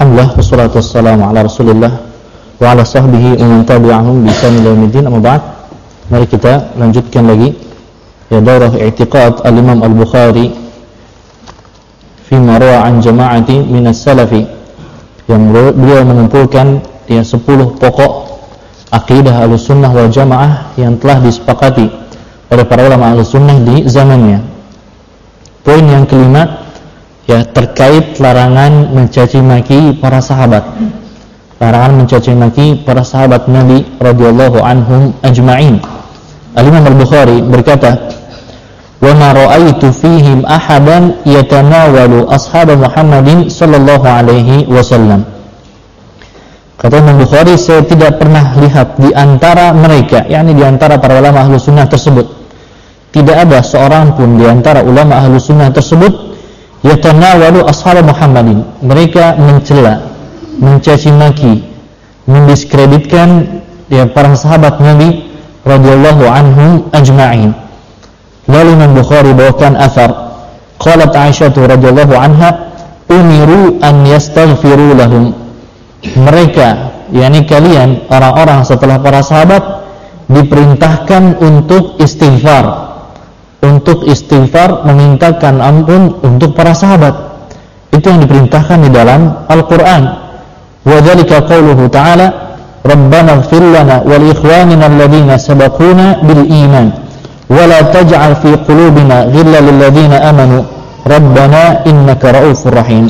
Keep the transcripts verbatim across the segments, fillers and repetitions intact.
Alhamdulillah wassalatu wassalamu ala Rasulillah wa ala sahbihi wa man tabi'ahum bi ihsan ila yaumil din. Amma ba'd. Mari kita lanjutkan lagi ya daurah i'tiqad al-Imam Al-Bukhari fi ma rawa an jama'ati min as-salafi, yang beliau mengumpulkan ya sepuluh pokok akidah Ahlussunnah wal Jamaah yang telah disepakati oleh para ulama Ahlussunnah di zamannya. Poin yang kelima ya terkait larangan mencaci maki para sahabat. Larangan mencaci maki para sahabat Nabi radhiyallahu anhum ajma'in. Al-Imam Al-Bukhari berkata, "Wa ma ra'aitu fihim ahadan yatanawalu ashab Muhammadin sallallahu alaihi wasallam." Kata Imam Bukhari, saya tidak pernah lihat di antara mereka, yakni di antara para ulama Ahlussunnah tersebut, tidak ada seorang pun di antara ulama Ahlussunnah tersebut yatanawalu ashab Muhammadin, mereka mencela, mencaci maki, mendiskreditkan ya para sahabat Nabi radhiyallahu anhum ajma'in. Lalu Imam Bukhari bawakan athar, qalat Aisyah radhiyallahu anha, umiru an yastaghfiru lahum. Mereka, yakni kalian orang-orang setelah para sahabat, diperintahkan untuk istighfar, untuk istighfar, memintakan ampun untuk para sahabat. Itu yang diperintahkan di dalam Al-Quran. Wa dzalika qauluhu ta'ala, Rabbana ighfir lana wa li ikhwanina alladhina sabaquna bil iman wa la taj'al fi qulubina ghillan lil ladzina amanu Rabbana innaka ra'ufur rahim.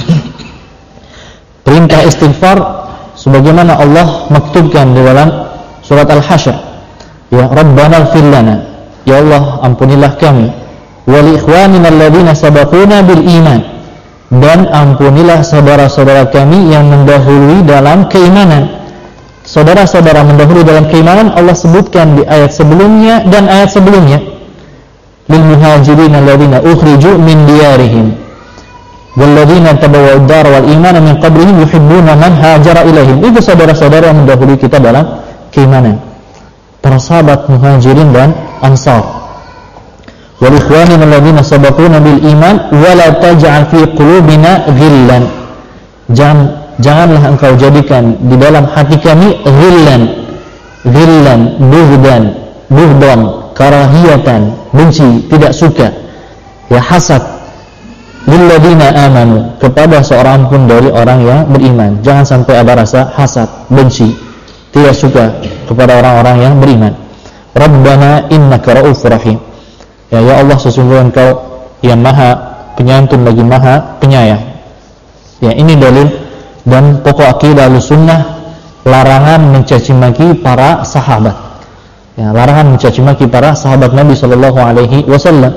Perintah istighfar sebagaimana Allah maktubkan di dalam surat Al-Hasyr, ya Rabbana ighfir lana, ya Allah ampunilah kami, wa li ikhwanina alladhina sabaquna bil iman, dan ampunilah saudara-saudara kami yang mendahului dalam keimanan. Saudara-saudara mendahului dalam keimanan Allah sebutkan di ayat sebelumnya dan ayat sebelumnya. Lil muhajirin alladhina ukhriju min diyarihim wal ladzina tabawwa'ud dar wal iman min qablihim yuhibbuna man hajara ilaihim. Itu saudara-saudara yang mendahului kita dalam keimanan, para sahabat muhajirin dan ansar. Wal ikhwanina alladhina sabaquna bil iman wa la taj'al fi qulubina ghillan. Jangan janganlah engkau jadikan di dalam hati kami ghillan, ghillan, bughdan, bughdan, karahiyatan, benci, tidak suka, ya hasad, lil ladzina amanu, kepada seorang pun dari orang yang beriman. Jangan sampai ada rasa hasad, benci, tidak suka kepada orang-orang yang beriman. Rabbana innaka ra'ufur rahim. Ya, ya Allah, sesungguhnya Engkau yang Maha Penyantun lagi Maha Penyayang. Ya, ini dalil dan pokok akidah Ahlussunnah, larangan mencaci maki para sahabat. Ya, larangan mencaci maki para sahabat Nabi sallallahu alaihi wasallam,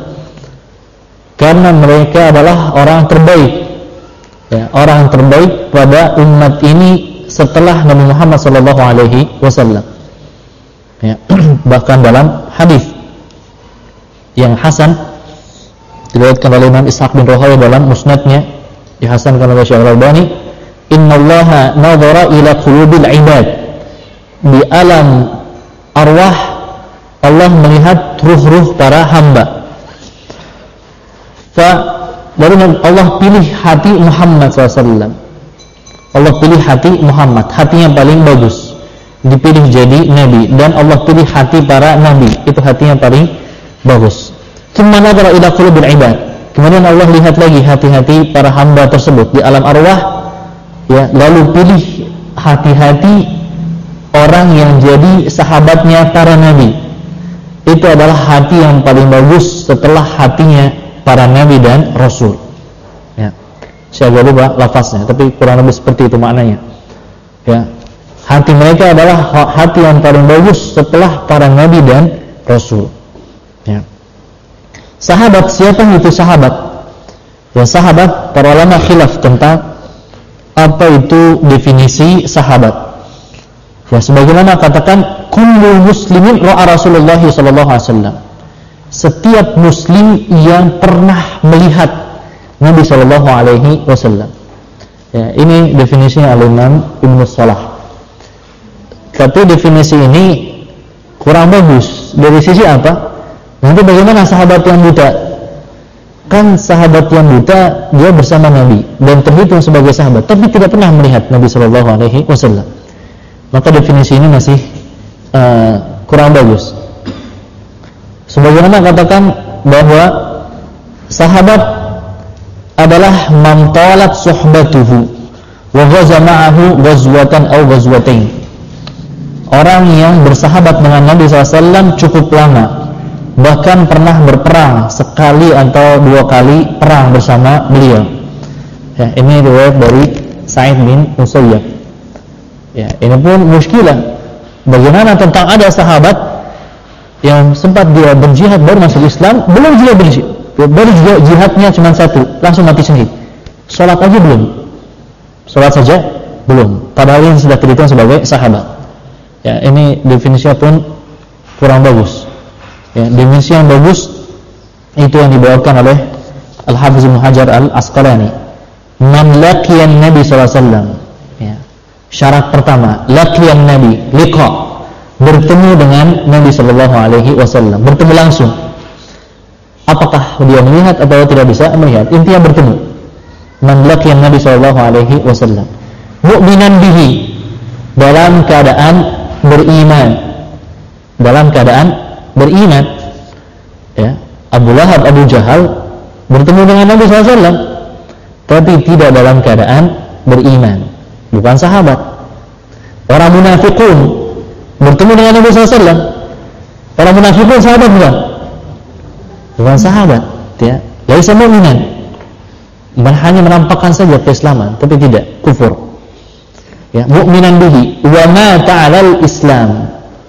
karena mereka adalah orang terbaik. Ya, orang terbaik pada umat ini setelah Nabi Muhammad sallallahu alaihi wasallam. Ya, bahkan dalam hadis yang hasan diriwayatkan oleh Imam Ishaq bin Rahawayh dalam musnadnya, dihasankan oleh Syekh Al-Albani, innallaha nadhara ila qulubil ibad, di alam arwah Allah melihat ruh-ruh para hamba. Fa lalu Allah pilih hati Muhammad sallallahu alaihi wasallam. Allah pilih hati Muhammad, hati yang paling bagus, dipilih jadi nabi, dan Allah pilih hati para nabi, itu hati yang paling bagus. Tsumma nadhara ila qulubil ibad, kemudian Allah lihat lagi hati-hati para hamba tersebut di alam arwah, ya, lalu pilih hati-hati orang yang jadi sahabatnya para nabi. Itu adalah hati yang paling bagus setelah hatinya para nabi dan rasul. Ya, saya agak lupa lafaznya, tapi kurang lebih seperti itu maknanya. Ya, hati mereka adalah hati yang paling bagus setelah para nabi dan rasul. Ya. Sahabat, siapa itu sahabat? Ya, sahabat, para ulama khilaf tentang apa itu definisi sahabat. Ya, sebagaimana katakan kullu muslimin ra'a Rasulullah sallallahu alaihi wasallam, setiap muslim yang pernah melihat Nabi sallallahu alaihi wasallam. Ya, ini definisinya Al-Imam Ibnu Shalah. Tapi definisi ini kurang bagus. Dari sisi apa? Nanti bagaimana sahabat yang buta? kan sahabat yang buta dia bersama Nabi dan terhitung sebagai sahabat, tapi tidak pernah melihat Nabi Shallallahu Alaihi Wasallam. Maka definisi ini masih uh, kurang bagus. Sebagaimana katakan bahwa sahabat adalah man talat suhbatuhu wa ghaza ma'ahu ghazwatan aw ghazwatain. Orang yang bersahabat dengan Nabi shallallahu alaihi wasallam cukup lama, bahkan pernah berperang sekali atau dua kali perang bersama beliau. Ya, ini riwayat dari Sa'id bin Musayyab. Ya, ini pun muskilah. Bagaimana tentang ada sahabat yang sempat dia berjihad baru masuk Islam, belum juga berjihad, baru juga jihadnya cuma satu, langsung mati syahid. Salat aja belum, salat saja belum. Padahal ini sudah terhitung sebagai sahabat. Ya, ini definisinya pun kurang bagus. Ya, definisi yang bagus itu yang dibawakan oleh Al-Hafiz Ibnu Hajar Al-Asqalani. Man laqiyan Nabi sallallahu alaihi wasallam. Ya. Syarat pertama, laqiyan Nabi, liqa, bertemu dengan Nabi sallallahu alaihi wasallam, bertemu langsung. Apakah dia melihat atau tidak bisa melihat? Intinya bertemu. Man laqiyan Nabi sallallahu alaihi wasallam. Mu'minan bihi, dalam keadaan beriman, dalam keadaan beriman. Ya, Abu Lahab, Abu Jahal bertemu dengan Nabi shallallahu alaihi wasallam, tapi tidak dalam keadaan beriman, bukan sahabat. Orang munafikun bertemu dengan Nabi shallallahu alaihi wasallam, orang munafikun sahabat bukan? Bukan sahabat. Ya, laisa mu'minan, hanya menampakkan saja keislaman, tapi tidak kufur. Ya, mu'minan bihi wa mata 'alal Islam,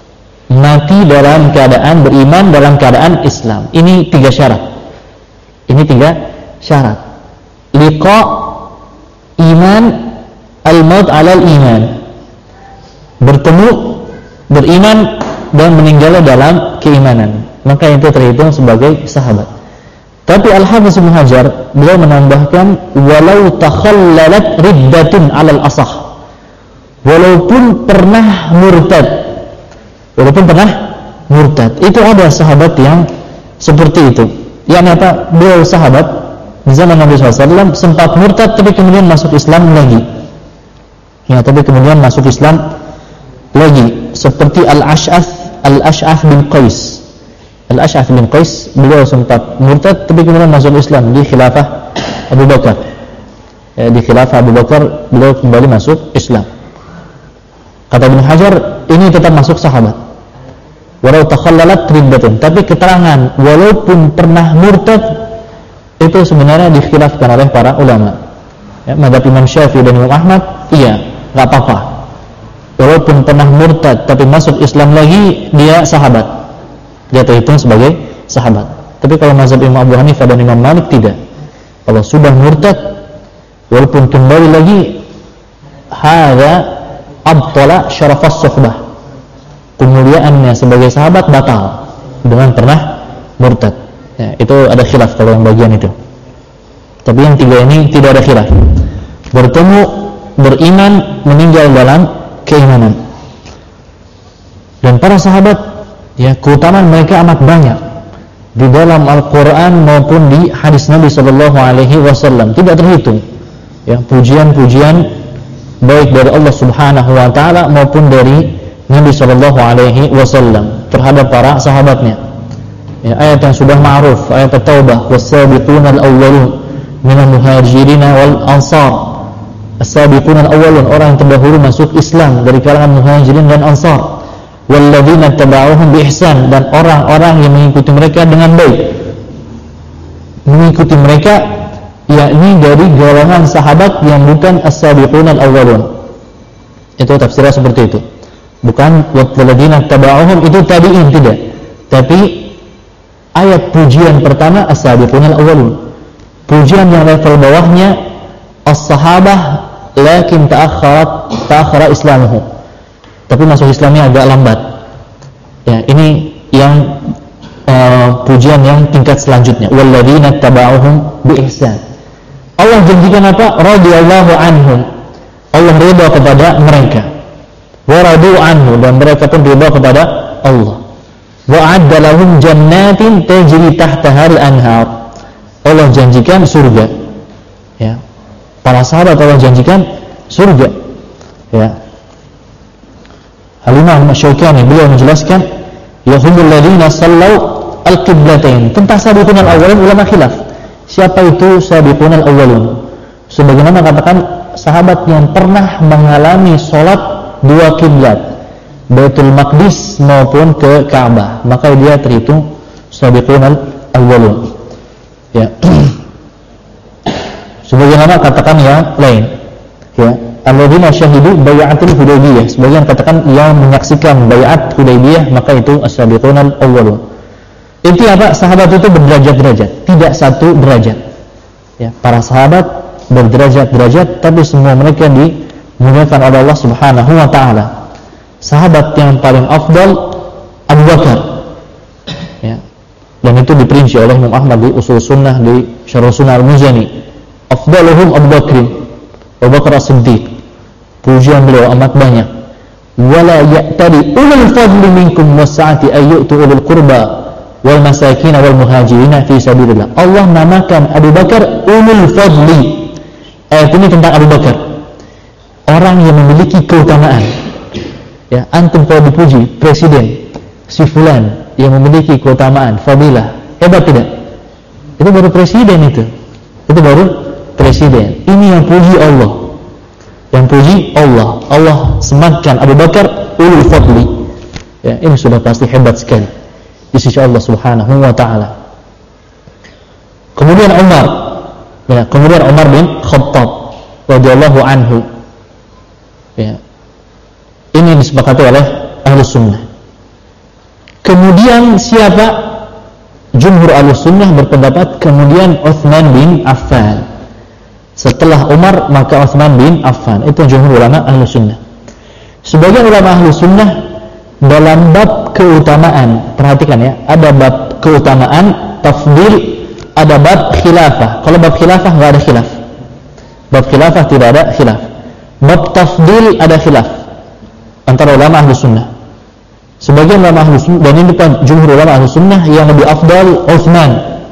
mati dalam keadaan beriman, dalam keadaan Islam. Ini tiga syarat. Ini tiga syarat. Liqa, iman, al-maut 'alal iman. Bertemu, beriman dan meninggal dalam keimanan. Maka itu terhitung sebagai sahabat. Tapi Al-Hafiz Ibnu Hajar beliau menambahkan walau takhallalat riddatun 'alal asah. Walaupun pernah murtad, walaupun pernah murtad, itu ada sahabat yang seperti itu. Yang apa? Beliau sahabat di zaman Nabi shallallahu alaihi wasallam sempat murtad, tapi kemudian masuk Islam lagi. Ya, tapi kemudian masuk Islam lagi. Seperti Al-Ash'ath, Al-Ash'ath bin Qais. Al-Ash'ath bin Qais, beliau sempat murtad, tapi kemudian masuk Islam di khilafah Abu Bakar. Ya, di khilafah Abu Bakar beliau kembali masuk Islam. Kata Ibnu Hajar, ini tetap masuk sahabat. Walau takhallalat riddatun, tapi keterangan walaupun pernah murtad itu sebenarnya dikhilafkan oleh para ulama. Ya, mazhab Imam Syafi'i dan Imam Ahmad, iya, enggak apa-apa. Walaupun pernah murtad tapi masuk Islam lagi, dia sahabat. Dia terhitung sebagai sahabat. Tapi kalau mazhab Imam Abu Hanifah dan Imam Malik tidak. Kalau sudah murtad walaupun kembali lagi, hadza abtala syarafas suhbah, kemuliaannya sebagai sahabat batal dengan pernah murtad. Ya, itu ada khilaf kalau yang bagian itu. Tapi yang tiga ini tidak ada khilaf. Bertemu, beriman, meninggal dalam keimanan. Dan para sahabat, ya, keutamaan mereka amat banyak di dalam Al-Quran maupun di hadis Nabi Sallallahu Alaihi Wasallam, tidak terhitung. Ya, pujian-pujian baik dari Allah Subhanahu wa taala maupun dari Nabi sallallahu alaihi wasallam terhadap para sahabatnya. Ya, ayat yang sudah ma'ruf, ayat At-Taubah, was-sabiquna al-awwalun minal muhajirin wal ansar. As-sabiquna al-awwalun, orang yang terdahulu masuk Islam dari kalangan muhajirin dan ansar. Walladzina tabauhum bi ihsan, dan orang-orang yang mengikuti mereka dengan baik. Mengikuti mereka yakni dari golongan sahabat yang bukan as-sabiqun al-awwalun. Itu tafsirnya seperti itu. Bukan walladzina tabauhum itu tabi'in, tidak. Tapi ayat pujian pertama as-sabiqun al-awwalun. Pujian yang level bawahnya as-sahabah lakin ta'akhkharat ta'akhkhara islamuhu. Tapi masuk Islamnya agak lambat. Ya, ini yang uh, pujian yang tingkat selanjutnya. Walladzina tabauhum bi ihsan. Allah janjikan apa? Radhiyallahu anhum. Allah ridha kepada mereka. Wa radu anhu, dan mereka pun ridha kepada Allah. Wa adda lahum jannatin tajri tahtaha al-anhar. Allah janjikan surga. Ya. Para sahabat Allah janjikan surga. Ya. Al-Imam Asy-Syaukani beliau menjelaskan yahumul ladina sallau al-qiblatain. Tentang sabiqun al-awwalun ulama khilaf. Siapa itu sabiqun al-awwalun? Sebagaimana katakan sahabat yang pernah mengalami salat dua kiblat, Baitul Maqdis maupun ke Ka'bah, maka dia terhitung sabiqun al-awwalun. Ya. Sebagaimana katakan yang lain. Ya. Alladzina syahidu bai'atul Hudaybiyah, sebagian katakan yang menyaksikan bai'at Hudaybiyah, maka itu as-sabiqun al-awwalun. Intinya apa? Sahabat itu berderajat-derajat, tidak satu derajat. Ya, para sahabat berderajat-derajat, tapi semua mereka dimuliakan oleh Allah Subhanahu wa taala. Sahabat yang paling afdal Abu Bakar. Ya. Dan itu diperinci oleh Imam Ahmad di Ushul Sunnah di Syarh Sunnah Al-Muzani. Afdaluhum Abu Bakr, Abu Bakar As-Siddiq. Pujian beliau amat banyak. Wala ya'tadi ulul fadli minkum wasa'ati ayyutu ulul qurba wal masakin wal muhajirin fi sabilillah. Allah namakan Abu Bakar ulul fadli. Ayat ini tentang Abu Bakar, orang yang memiliki keutamaan. Ya, antum kalau dipuji presiden si fulan yang memiliki keutamaan, fadilah, hebat tidak? Itu baru presiden itu. Itu baru presiden. Ini yang puji Allah. Yang puji Allah. Allah sematkan Abu Bakar ulul fadli. Ya, ini sudah pasti hebat sekali di sisi Allah Subhanahu wa taala. Kemudian Umar, ya, kemudian Umar bin Khattab radhiyallahu anhu. Ya. Ini disepakati oleh Ahlus Sunnah. Kemudian siapa? Jumhur Ahlus Sunnah berpendapat kemudian Utsman bin Affan. Setelah Umar maka Utsman bin Affan. Itu jumhur ulama Ahlus Sunnah. Sebagian ulama Ahlus Sunnah dalam bab keutamaan, perhatikan ya, ada bab keutamaan tafdil, ada bab khilafah. Kalau bab khilafah enggak ada khilaf. Bab khilafah tidak ada khilaf. Bab tafdil ada khilaf antara ulama Ahlus Sunnah. Sebagian ulama Ahlus Sunnah, dan ini bukan jumhur ulama Ahlus Sunnah, yang lebih afdal Utsman.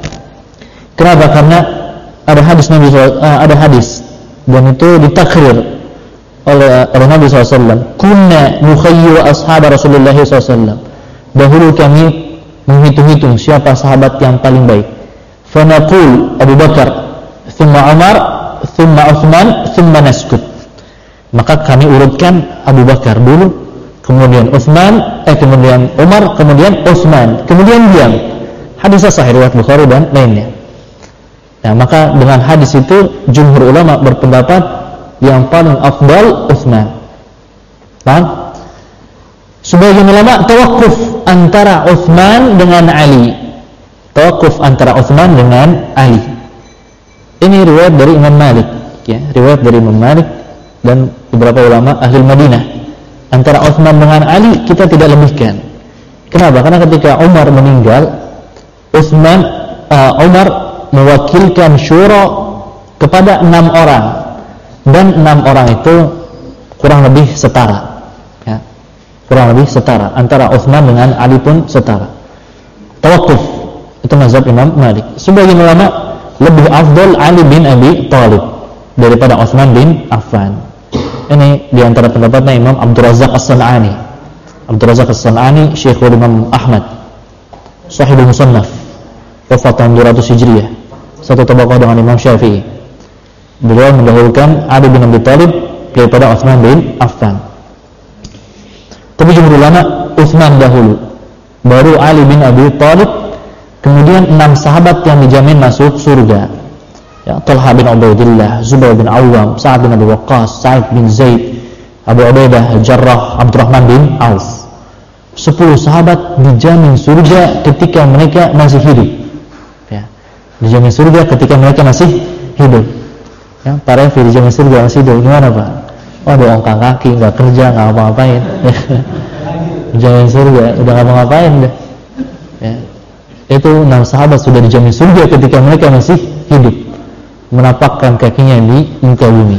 Kenapa? Karena ada hadis Nabi uh, ada hadis dan itu ditakrir oleh, oleh Nabi shallallahu alaihi wasallam. Kunna nukhayyu ashab Rasulullah shallallahu alaihi wasallam. Dahulu kami menghitung-hitung siapa sahabat yang paling baik. Fanaqul Abu Bakar, thumma Umar, thumma Utsman, thumma naskut. Maka kami urutkan Abu Bakar dulu, kemudian Utsman, eh kemudian Umar, kemudian Utsman, kemudian diam. Hadis sahih riwayat Bukhari dan lainnya. Nah, maka dengan hadis itu jumhur ulama berpendapat yang paling afdal Utsman. Paham? Sebagian ulama tawakuf antara Utsman dengan Ali. Tawakuf antara Utsman dengan Ali. Ini riwayat dari Imam Malik, ya, riwayat dari Imam Malik dan beberapa ulama ahli Madinah. Antara Utsman dengan Ali kita tidak lebihkan. Kenapa? Karena ketika Umar meninggal, Utsman uh, Umar mewakilkan syura kepada enam orang, dan enam orang itu kurang lebih setara, ya, kurang lebih setara antara Utsman dengan Ali pun setara. Tawakuf itu mazhab Imam Malik. Sebagian ulama lebih afdal Ali bin Abi Thalib daripada Utsman bin Affan. Ini diantara pendapatnya Imam Abdul Razak As-San'ani. Abdul Razak As-San'ani Syekhul Imam Ahmad, Sahibul Musannaf, wafat tahun dua ratus Hijriah, satu tabaqah dengan Imam Syafi'i. Beliau mendahulukan Ali bin Abi Thalib daripada Utsman bin Affan. Tapi jumhur ulama Utsman dahulu, baru Ali bin Abi Thalib, kemudian enam sahabat yang dijamin masuk surga. Ya, Talha bin Ubaidillah, Zubair bin Awwam, Sa'ad bin Abi Waqqas, Sa'id bin Zaid, Abu Ubaidah Al-Jarrah, Abdurrahman bin Auf. Sepuluh sahabat dijamin surga ketika mereka masih hidup. Ya, dijamin surga ketika mereka masih hidup. Ya, para yang dijamin surga masih hidup, gimana Pak? Oh, ada ongkang kaki, nggak kerja, nggak apa-apain. Dijamin surga, udah nggak apa-apain deh. Ya, itu enam sahabat sudah dijamin surga ketika mereka masih hidup, menapakkan kakinya di muka bumi.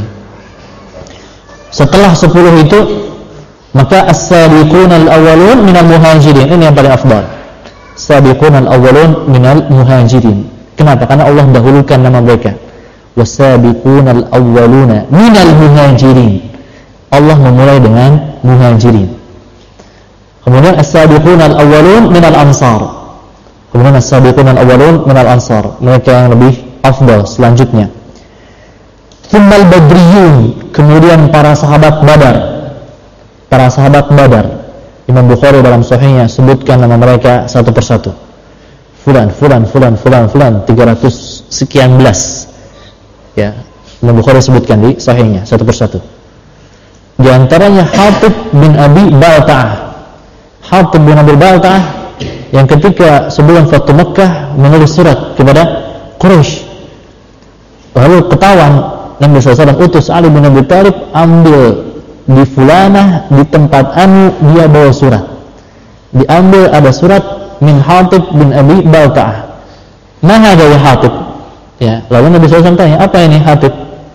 Setelah sepuluh itu, maka as-sabiqun al-awwalun minal muhajirin, ini yang paling afdal. Sabiqun al-awwalun minal muhajirin. Kenapa? Karena Allah dahulukan nama mereka. Wasabiqunal awwaluna minal muhajirin. Allah memulai dengan muhajirin. Kemudian as-sabiqunal awwalun minal ansar. Kemudian as-sabiqunal awwalun minal ansar. Mereka yang lebih afdal selanjutnya. Tsummal badriyun, kemudian para sahabat Badar. Para sahabat Badar. Imam Bukhari dalam sahihnya sebutkan nama mereka satu persatu. Fulan, fulan, fulan, fulan, fulan, tiga ratus sekian belas. Ya, Imam Bukhari sebutkan di sahihnya satu persatu. Di antaranya Hatib bin Abi Balta'ah. Hatib bin Abi Balta'ah yang ketika sebelum Fathu Makkah menulis surat kepada Quraisy. Lalu ketahuan Nabi shallallahu alaihi wasallam utus Ali bin Abi Thalib, ambil di fulanah di tempat anu dia bawa surat. Diambil ada surat min Hatib bin Abi Balta'ah. Mana ada ya Hatib? Ya, lalu Nabi shallallahu alaihi wasallam tanya, apa ini Hatib?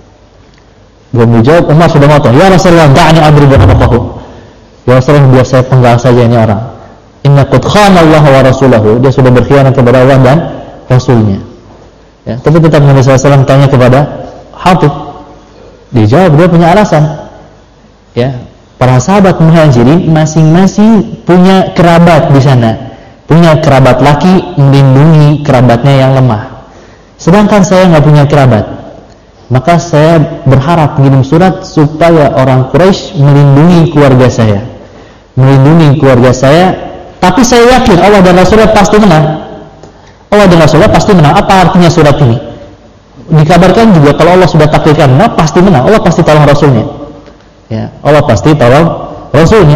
Belum dijawab, Umar sudah motong. Ya Rasulullah, da'ani adribu anaqahu. Ya Rasulullah, biar saya penggal saja ini orang. Inna qad khana Allah wa rasulahu. Dia sudah berkhianat kepada Allah dan Rasulnya. Ya, tapi tetap Nabi shallallahu alaihi wasallam tanya kepada Hatib. Dijawab, dia punya alasan. Ya, para sahabat muhajirin masing-masing punya kerabat di sana. Punya kerabat laki melindungi kerabatnya yang lemah. Sedangkan saya nggak punya kerabat, maka saya berharap mengirim surat supaya orang Quraisy melindungi keluarga saya, melindungi keluarga saya. Tapi saya yakin Allah dan Rasulullah pasti menang. Allah dan Rasulullah pasti menang. Apa artinya surat ini? Dikabarkan juga kalau Allah sudah takdirkan menang, pasti menang. Allah pasti tolong Rasulnya. Ya, Allah pasti tolong Rasulnya.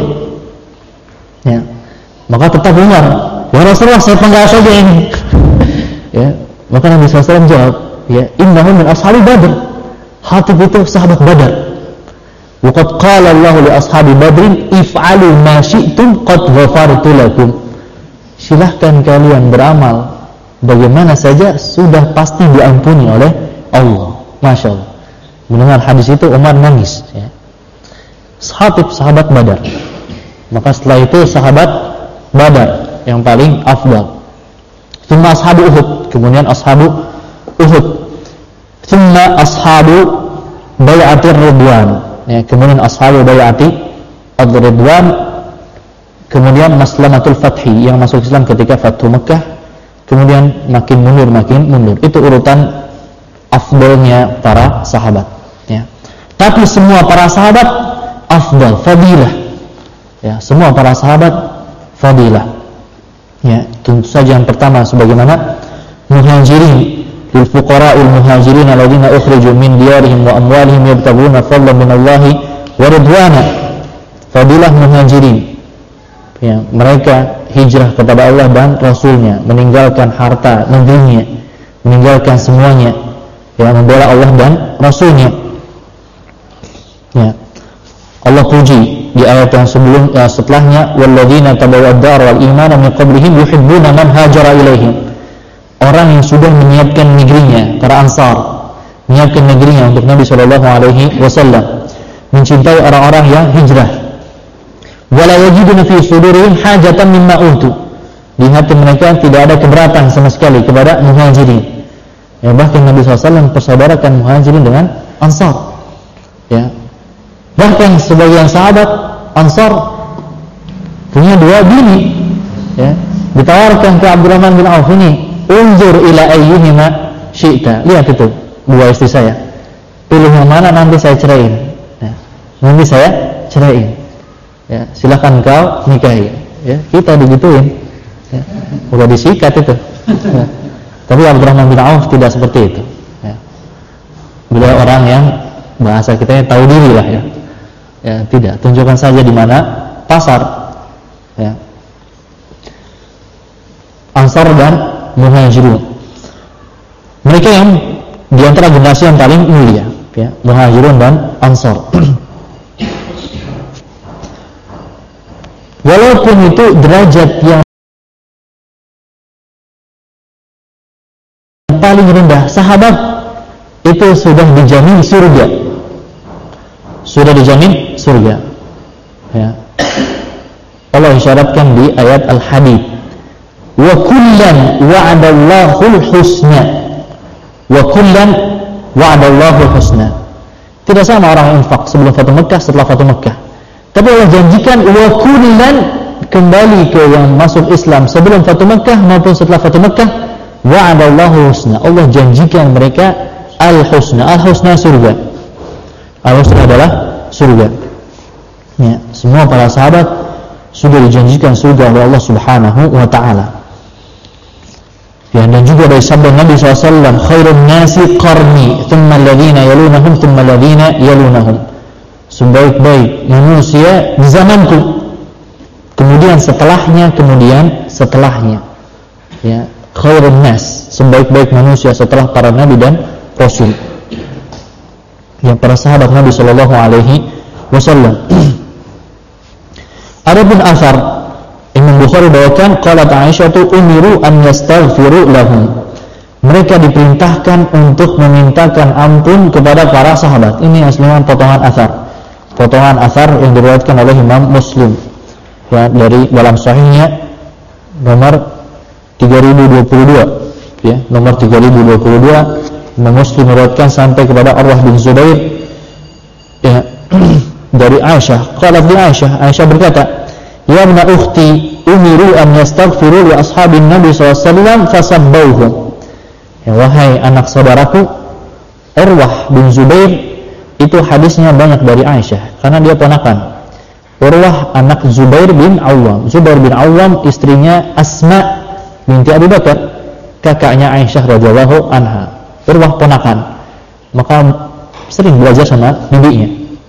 Ya, maka tetap Umar, ya Rasulullah, saya penggal saja ini. Ya. Maka Nabi shallallahu alaihi wasallam jawab, ya, innahu min ashabi Badr. Hatib itu sahabat Badar. Wa qad qala Allah li ashabi Badrin if'alu ma syi'tum qad ghafartu lakum. Silahkan kalian beramal bagaimana saja, sudah pasti diampuni oleh Allah. Masya Allah. Mendengar hadis itu Umar nangis, ya. Hatib sahabat Badar. Maka setelah itu sahabat Badar yang paling afdal. Tsumma ashabu Uhud, kemudian ashabu Uhud. Tsumma ashabu bai'atir ridwan. Ya, kemudian ashabu bai'ati ar-ridwan, kemudian maslamatul fathi yang masuk Islam ketika Fathu Makkah, kemudian makin mundur makin mundur. Itu urutan afdalnya para sahabat, ya. Tapi semua para sahabat afdal, fadilah. Ya, semua para sahabat fadilah. Ya, tentu saja yang pertama sebagaimana muhajirin, lil fuqara'il muhajirin alladziina ukhriju min diyarihim wa amwalihim yabtaghuna fadlan min Allahi wa ridwana. Fadilah muhajirin. Ya, mereka hijrah kepada Allah dan Rasulnya, meninggalkan harta negerinya, meninggalkan semuanya, ya, membela Allah dan Rasulnya. Ya. Allah puji di ayat yang sebelum ya, setelahnya, walladzina tabawwa'ad dar wal imana min qablihim yuhibbuna man hajara ilaihim. Orang yang sudah menyiapkan negerinya, para Ansar, menyiapkan negerinya untuk Nabi sallallahu alaihi wasallam, mencintai orang-orang yang hijrah. Wala yajiduna fi sudurihim hajatan mimma utu. Di hati mereka tidak ada keberatan sama sekali kepada muhajirin. Ya, bahkan Nabi sallallahu alaihi wasallam persaudarakan muhajirin dengan Ansar. Ya. Bahkan sebagian sahabat Ansar punya dua bini, ya, ditawarkan ke Abdurrahman bin Auf ini, unzur ila ayyuhima syi'ta, lihat itu dua istri saya, pilih yang mana nanti saya ceraiin, ya, nanti saya ceraiin, ya, silakan kau nikahi, ya, kita digituin, ya, udah disikat itu, ya. Tapi Abdurrahman bin Auf tidak seperti itu, ya. Beliau orang yang bahasa kita tahu diri lah, ya. Ya, tidak, tunjukkan saja di mana pasar, ya. Ansar dan Muhajirun, mereka yang di antara generasi yang paling mulia, ya, Muhajirun dan Ansar. Walaupun itu derajat yang paling rendah, sahabat itu sudah dijamin surga, sudah dijamin surga, ya. Allah isyaratkan di ayat Al-Hadid, wa kullan wa'adallahul husna. Wa kullan wa'adallahul husna. Tidak sama orang infak sebelum Fatu Mekah, setelah Fatu Mekah. Tapi Allah janjikan wa kullan, kembali ke yang masuk Islam sebelum Fatu Mekah maupun setelah Fatu Mekah, wa'adallahul husna. Allah janjikan mereka al-husna. Al-husna surga. Al-husna adalah surga. Ya, semua para sahabat sudah dijanjikan surga oleh Allah Subhanahu wa taala. Ya, dan juga dari sabda Nabi shallallahu alaihi wasallam, khairun nasi qarni, thumma alladhina yalunahum, thumma alladhina yalunahum. Sebaik-baik manusia di zamanku, kemudian setelahnya, kemudian setelahnya. Ya, khairun nas, sebaik-baik manusia setelah para nabi dan rasul. Ya, para sahabat Nabi sallallahu alaihi wasallam. Adapun asar Imam Bukhari bawakan, qalat Aisyah tu umiru an yastaghfiru lahum. Mereka diperintahkan untuk memintakan ampun kepada para sahabat. Ini aslinya potongan asar. Potongan asar yang diriwayatkan oleh Imam Muslim. Ya, dari dalam sahihnya nomor tiga ribu dua puluh dua. Ya, nomor tiga ribu dua puluh dua. Imam Muslim meriwayatkan sampai kepada Urwah bin Zubair. Ya, dari Aisyah, qalat li Aisyah, Aisyah berkata, ya ibna ukhti umiru an yastaghfiru li ashabin Nabi sallallahu alaihi wasallam fasabbauhum. Ya, wahai anak saudaraku, Urwah bin Zubair itu hadisnya banyak dari Aisyah karena dia ponakan. Urwah anak Zubair bin Awwam. Zubair bin Awwam istrinya Asma binti Abu Bakar, kakaknya Aisyah radhiyallahu anha. Urwah ponakan, maka sering belajar sama bibinya.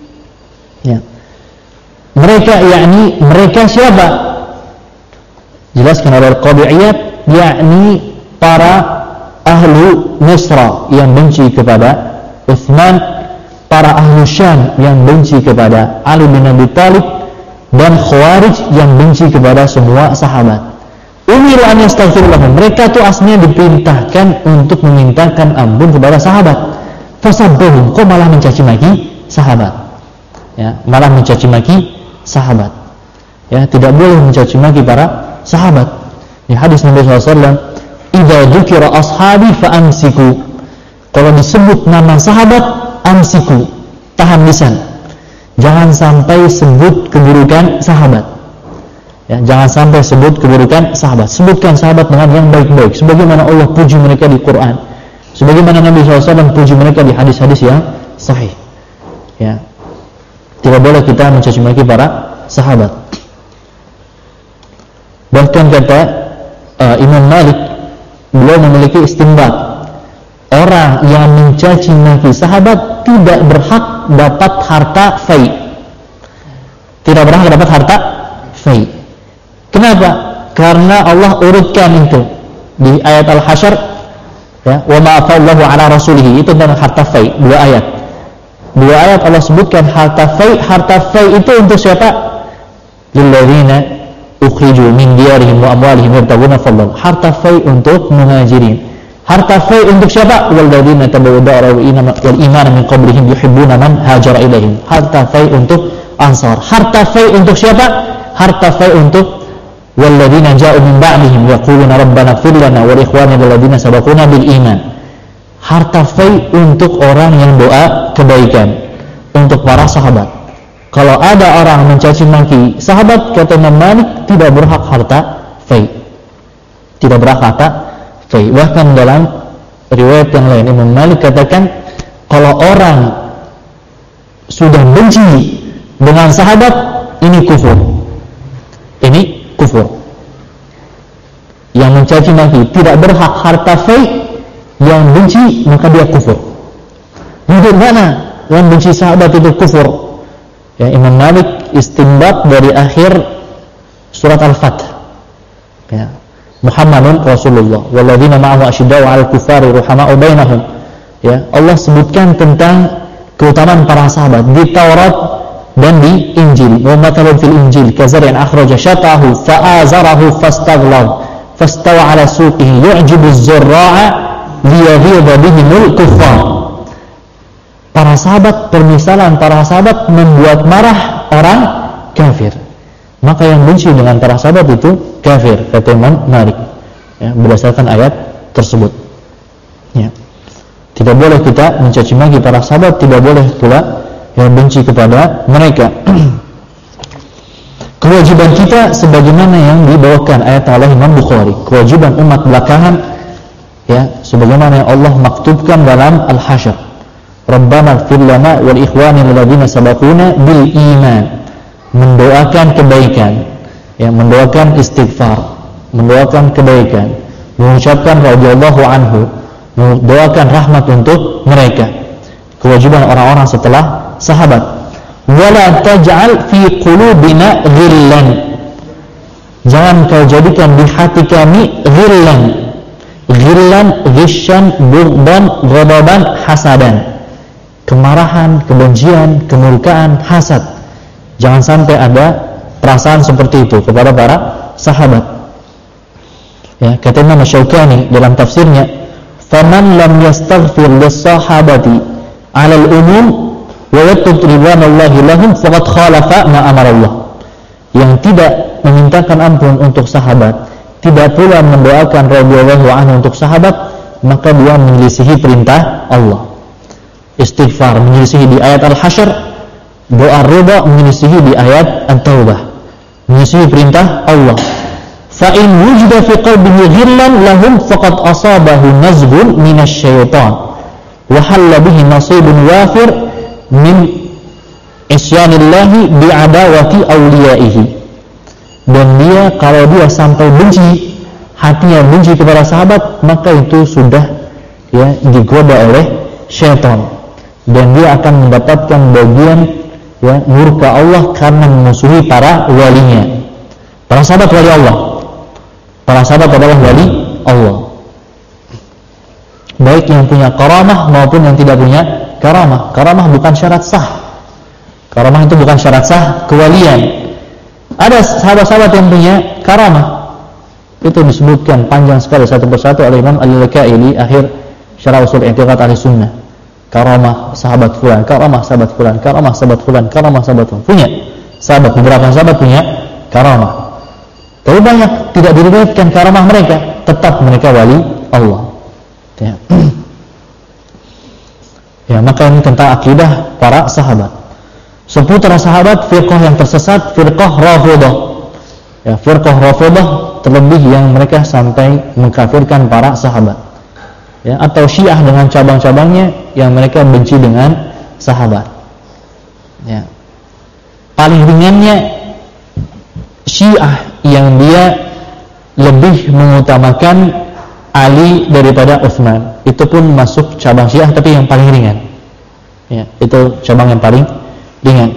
Ya. Mereka, yakni mereka siapa? Jelaskan oleh Qadhi Iyad, yakni para ahlu Misra yang benci kepada Uthman, para ahlu Syam yang benci kepada Ali bin Abi Thalib, dan Khawarij yang benci kepada semua sahabat. Umiru an yastaghfiru lahum. Mereka itu aslinya diperintahkan untuk memintakan ampun kepada sahabat. Fasabbahum, kok malah mencaci maki sahabat? Ya, malah mencaci maki sahabat. Ya, tidak boleh mencaci maki para sahabat. Di hadis Nabi sallallahu alaihi wasallam, "Idza dzukira ashabi fa amsiku." Kalau disebut nama sahabat, amsiku, tahan lisan. Jangan sampai sebut keburukan sahabat. Ya, jangan sampai sebut keburukan sahabat. Sebutkan sahabat dengan yang baik-baik, sebagaimana Allah puji mereka di Quran, sebagaimana Nabi sallallahu alaihi wasallam puji mereka di hadis-hadis yang sahih. Ya, tidak boleh kita mencaci maki para sahabat. Bahkan kata uh, Imam Malik, beliau memiliki istinbat, orang yang mencaci maki sahabat tidak berhak dapat harta fai. Tidak berhak dapat harta fai. Kenapa? Karena Allah urutkan itu di ayat Al-Hasyr, ya, wa ma afallahu ala rasulihi, itu tentang harta fai, dua ayat. Dua ayat Allah sebutkan harta fai. Harta fai itu untuk siapa? Lilladzina ukhriju min diyarihim wa amwalihim yabtaguna fadlan. Harta fai untuk muhajirin. Harta fai untuk siapa? Walladzina tabawwa'u ad-dara wal imana min qablihim yuhibbuna man hajara ilaihim. Harta fai untuk Ansar. Harta fai untuk siapa? Harta fai untuk walladzina ja'u min ba'dihim yaquluna rabbana ighfir lana wa li ikhwanina alladzina sabaquna bil iman. Harta fai untuk orang yang doa kebaikan, untuk para sahabat. Kalau ada orang mencaci maki sahabat, kata Imam Malik, tidak berhak harta fai. Tidak berhak harta fai. Bahkan dalam riwayat yang lain Imam Malik katakan, kalau orang sudah benci dengan sahabat, ini kufur. Ini kufur. Yang mencaci maki tidak berhak harta fai, yang benci maka dia kufur. Untuk mana yang benci sahabat itu kufur? Ya, Imam Malik istinbat dari akhir surat Al-Fath. Ya, Muhammadun Rasulullah walladzina ma'ahu asyidda'u 'alal kuffari ruhama'u bainahum. Ya, Allah sebutkan tentang keutamaan para sahabat di Taurat dan di Injil. Wa matalun fil Injil kazar'in akhraja syatahu fa'azarahu fastaghlaw fastawa 'ala suqihi yu'jibu az-zurra'a liyaghiba bihimul kuffar. Para sahabat, permisalan para sahabat membuat marah orang kafir. Maka yang benci dengan para sahabat itu kafir, kata Imam Malik. ya, berdasarkan ayat tersebut. Ya. Tidak boleh kita mencaci maki para sahabat, tidak boleh pula ya, benci kepada mereka. Kewajiban kita sebagaimana yang dibawakan ayat oleh Imam Bukhari, kewajiban umat belakangan ya, sebagaimana yang Allah maktubkan dalam Al-Hasyr. Rabbana ighfir lana wal ikhwanil ladzina sabaquna bil iman. Mendoakan kebaikan, ya, mendoakan istighfar, mendoakan kebaikan, mengucapkan radhiyallahu anhu, mendoakan rahmat untuk mereka. Kewajiban orang-orang setelah sahabat. Wala taj'al fi qulubina ghillan. Jangan kau jadikan di hati kami ghillan. Ghillan, ghishan, bughdan, ghadaban, hasadan. Kemarahan, kebencian, kemurkaan, hasad. Jangan sampai ada perasaan seperti itu kepada para sahabat. Ya, kata Imam Syaukani dalam tafsirnya, "Faman lam yastaghfir lis-sahabati 'ala al-umum wa yatlub ridwanallahi lahum faqad khalafa ma amara Allah." Yang tidak memintakan ampun untuk sahabat, tidak pula mendoakan radhiyallahu anhu untuk sahabat, maka dia menyelisihi perintah Allah. Istighfar menyelisihi di ayat Al-Hasyr, doa ridha menyelisihi di ayat At-Taubah, menyelisihi perintah Allah. Fa in wujida fi qalbihi ghillan lahum faqad asabahu nazghun minasy syaitan wa halla bihi nasibun wafir min isyanillahi bi'adawati awliyaihi. Dan dia, kalau dia sampai benci, hatinya benci kepada sahabat, maka itu sudah ya digoda oleh syaitan, dan dia akan mendapatkan bagian ya murka Allah karena memusuhi para walinya. Para sahabat wali Allah. Para sahabat adalah wali Allah, baik yang punya karamah maupun yang tidak punya karamah. Karamah bukan syarat sah. Karamah itu bukan syarat sah kewalian. Ada sahabat-sahabat yang punya karamah, itu disebutkan panjang sekali satu persatu oleh Imam Al-Laka'i di akhir Syarah Ushul I'tiqad Ahlussunnah. Karamah sahabat fulan, karamah sahabat fulan, karamah sahabat fulan, karamah sahabat fulan. Punya sahabat, beberapa sahabat punya karamah. Tapi banyak tidak diriwayatkan karamah mereka, tetap mereka wali Allah. Ya. Ya, maka ini tentang akidah para sahabat. Seputar sahabat, firqah yang tersesat, firqah Rafidhah. Ya, firqah Rafidhah terlebih yang mereka sampai mengkafirkan para sahabat. Ya, atau Syiah dengan cabang-cabangnya yang mereka benci dengan sahabat. Ya. Paling ringannya Syiah yang dia lebih mengutamakan Ali daripada Utsman. Itu pun masuk cabang Syiah, tapi yang paling ringan. Ya, itu cabang yang paling ringan.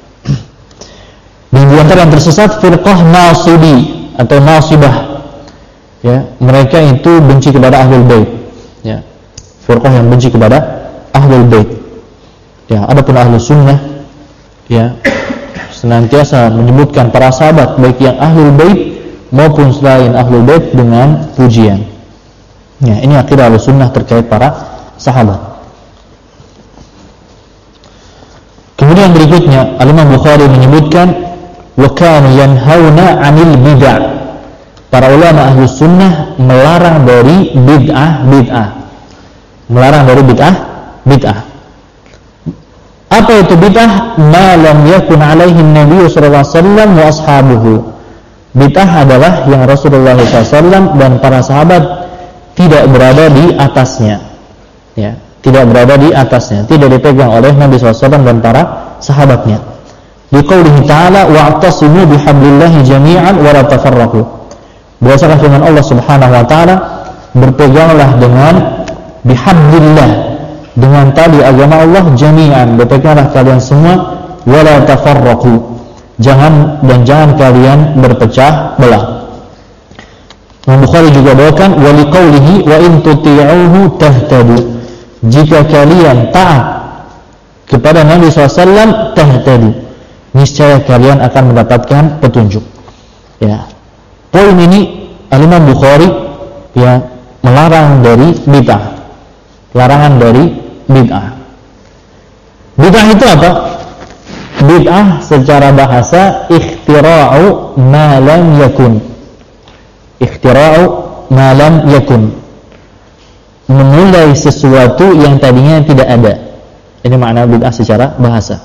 Di antara yang tersesat firqah Nasibi atau Nasibah. Ya, mereka itu benci kepada Ahlul Bait. Ya, firqah yang benci kepada Ahlul Bait. Ya, adapun Ahlus Sunnah ya senantiasa menyebutkan para sahabat baik yang Ahlul Bait maupun selain Ahlul Bait dengan pujian. Ya, ini akidah Ahlus Sunnah terkait para sahabat. Kemudian berikutnya Al-Imam Bukhari menyebutkan wa kanu yanhauna 'anil bid'ah. Para ulama Ahlus Sunnah melarang dari bid'ah bid'ah. Melarang dari bid'ah bid'ah. Apa itu bid'ah? Ma lam yakun alaihi Nabi sallallahu alaihi wasallam wa ashabuhu. Bid'ah adalah yang Rasulullah sallallahu alaihi wasallam dan para sahabat tidak berada di atasnya. Ya, tidak berada di atasnya, tidak dipegang oleh Nabi sallallahu alaihi wasallam dan para sahabatnya. Di qoulihi ta'ala wa'tasimu bihablillahi jami'an wa la tafarraqu. Berdasarkan firman Allah Subhanahu wa taala, berpeganglah dengan bihablillah, dengan tali agama Allah jami'an, berpeganglah kalian semua, wala tafarraqu, jangan dan jangan kalian berpecah belah. Imam Bukhari juga bawakan wa liqaulihi wa in tuti'uhu tahtadu, jika kalian taat kepada Nabi sallallahu alaihi wasallam tahtadu, niscaya kalian akan mendapatkan petunjuk. Ya, poin ini Al-Imam Bukhari ya melarang dari bid'ah, larangan dari bid'ah. Bid'ah itu apa? Bid'ah secara bahasa ikhtira'u ma lam yakun. Ikhtira'u ma lam yakun, memulai sesuatu yang tadinya tidak ada. Ini makna bid'ah secara bahasa.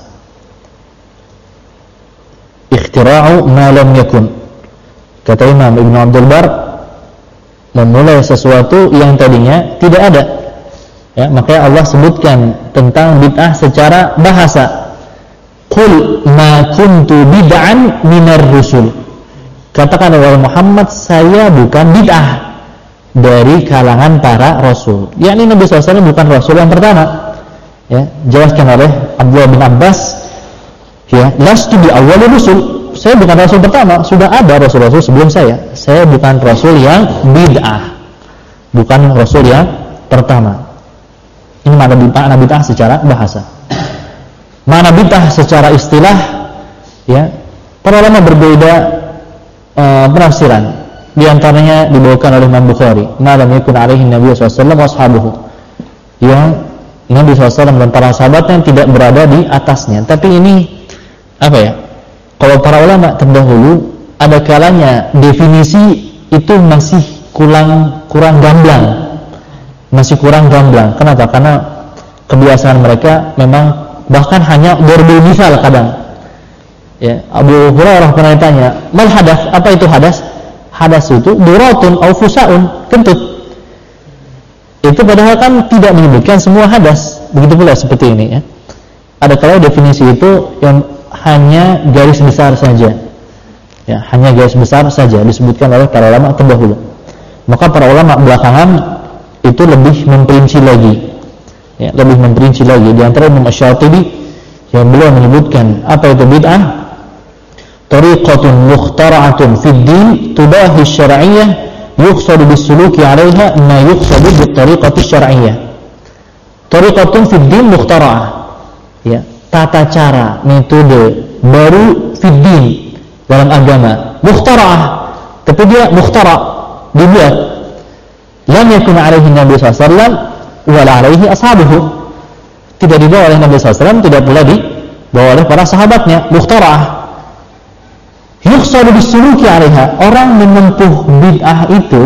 Ikhtira'u ma lam yakun. Kata Imam Ibnu Abdul Bar, memulai sesuatu yang tadinya tidak ada. Ya, makanya Allah sebutkan tentang bid'ah secara bahasa. Qul ma kuntu bid'an minar rusul. Katakan wahai Muhammad, saya bukan bid'ah dari kalangan para rasul. Yakni Nabi shallallahu alaihi wasallam bukan rasul yang pertama. Ya, jelaskan oleh Abdullah bin Abbas, ya, lastu bi awwal rusul. Saya bukan rasul pertama, sudah ada rasul-rasul sebelum saya. Saya bukan rasul yang bid'ah. Bukan rasul yang pertama. Ini makna bid'ah, makna bid'ah secara bahasa. Makna bid'ah secara istilah, ya, para ulama berbeda e, penafsiran. Di antaranya dibawakan oleh Imam Bukhari, ma lam yakun alaihi Nabi sallallahu alaihi wasallam wa ashabuhu. Yang Nabi sallallahu alaihi wasallam dan para sahabatnya tidak berada di atasnya. Tapi ini apa ya? Kalau para ulama terdahulu ada kalanya definisi itu masih kurang kurang gamblang. Masih kurang gamblang. Kenapa? Karena kebiasaan mereka memang bahkan hanya berbeda misal kadang. Ya, Abu Hurairah pernah ditanya, "Mal hadas?" Apa itu hadas? Hadas itu duratun au fusaun, kentut. Itu padahal kan tidak menyebutkan semua hadas. Begitu pula seperti ini, ya. Ada kalau definisi itu yang hanya garis besar saja. Ya, hanya garis besar saja disebutkan oleh para ulama terdahulu. Maka para ulama belakangan itu lebih memperinci lagi, ya, lebih memperinci lagi. Di antara Imam Asy-Syatibi yang beliau menyebutkan apa itu bid'ah, tariqatun mukhtara'atun fid din tubahi syar'iyyah yuqsadu bis-suluki 'alaiha ma yuqsadu bit-tariqati syar'iyyah. Tariqatun fid din mukhtara'ah, ya, tata cara, metode baru fid din, dalam agama, mukhtara'ah, tapi dia mukhtara', dibuat. Lam yakun alaihi Nabi sallallahu alaihi wasallam wala alaihi ashabuhu, tidak dibawa oleh Nabi sallallahu alaihi wasallam, tidak pula dibawa oleh para sahabatnya, mukhtara'ah. Yuqsadu bis-suluki 'alaiha, orang menempuh bid'ah itu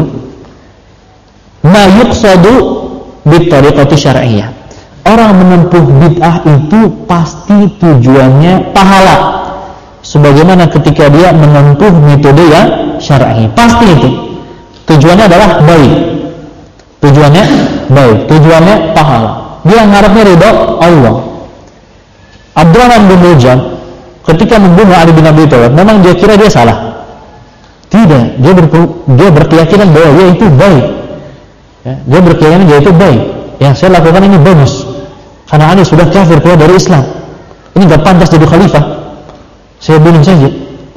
ma yuqsadu bit-tariqati syar'iyyah. Orang menempuh bid'ah itu pasti tujuannya pahala, sebagaimana ketika dia menempuh metode yang syar'i, pasti itu tujuannya adalah baik. Tujuannya baik, tujuannya pahala. Dia ngarepnya ridha Allah. Abdurrahman bin Muljam ketika membunuh Ali bin Abi Thalib, memang dia kira dia salah? Tidak, dia ber, dia berkeyakinan bahwa dia itu baik. Ya, dia berkeyakinan dia itu baik. Yang saya lakukan ini bagus. Karena Ali sudah kafir keluar dari Islam. Ini gak pantas jadi khalifah. Saya bunuh saja.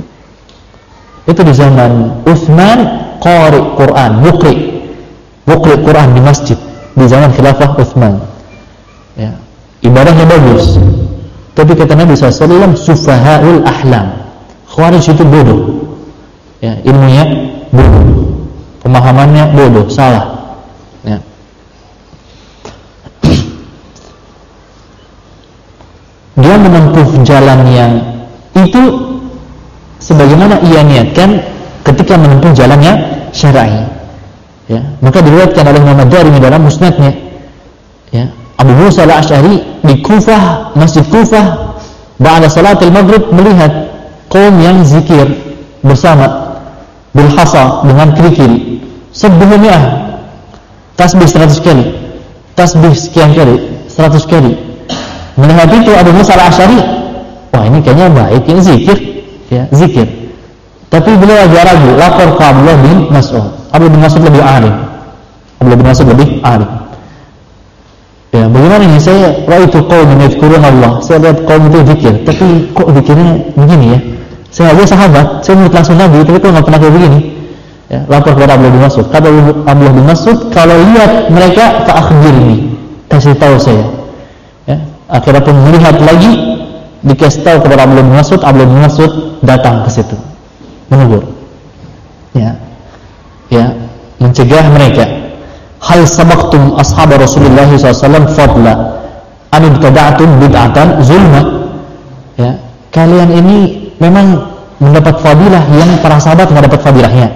Itu di zaman Utsman, qari Quran, muqri. Muqri Quran di masjid di zaman khilafah Utsman. Ya, ibadahnya bagus. Tapi kata Nabi sallallahu alaihi wasallam, sufahaul ahlam. Khawarij itu bodoh. Ya, ilmunya bodoh. Pemahamannya bodoh, salah. Ya. Dia menempuh jalan yang itu sebagaimana ia niatkan ketika menempuh jalannya syar'i. Ya, maka diriwayatkan oleh Imam Ad-Darimi dalam musnadnya, ya, Abu Musa al-Asy'ari di Kufah, Masjid Kufah, ba'da salatil maghrib melihat kaum yang zikir bersama bil hasa, dengan kerikil, sabbuh mi'ah, tasbih seratus kali, tasbih sekian kali, seratus kali. Melihat itu Abu Musa al-Asy'ari, wah ini kayaknya baik, ini zikir, ya, zikir. Tapi beliau agak ragu, lapor ke Abdullah bin Mas'ud. Abdullah bin Mas'ud lebih alim. Abdullah bin Mas'ud lebih alim. Ya, bagaimana ini? Saya ra'aitu qauman yadhkurun Allah. Saya lihat kaum itu zikir, tapi kok zikirnya begini ya? Saya aja sahabat, saya menurut langsung Nabi, tapi kok nggak pernah kayak begini? Ya, lapor kepada Abdullah bin Mas'ud. Kata Abdullah bin Mas'ud, kalau lihat mereka, fa'akhbirni, kasih tahu saya. Ya, akhirnya pun melihat lagi, dikasih tahu kepada Abdullah bin Mas'ud. Abdullah bin Mas'ud datang ke situ, menegur, ya, ya, mencegah mereka. Hal sabaqtum ashab Rasulullah sallallahu alaihi wasallam fadla an ibtada'tum bid'atan zulma. Ya, kalian ini memang mendapat fadilah yang para sahabat enggak dapat fadilahnya.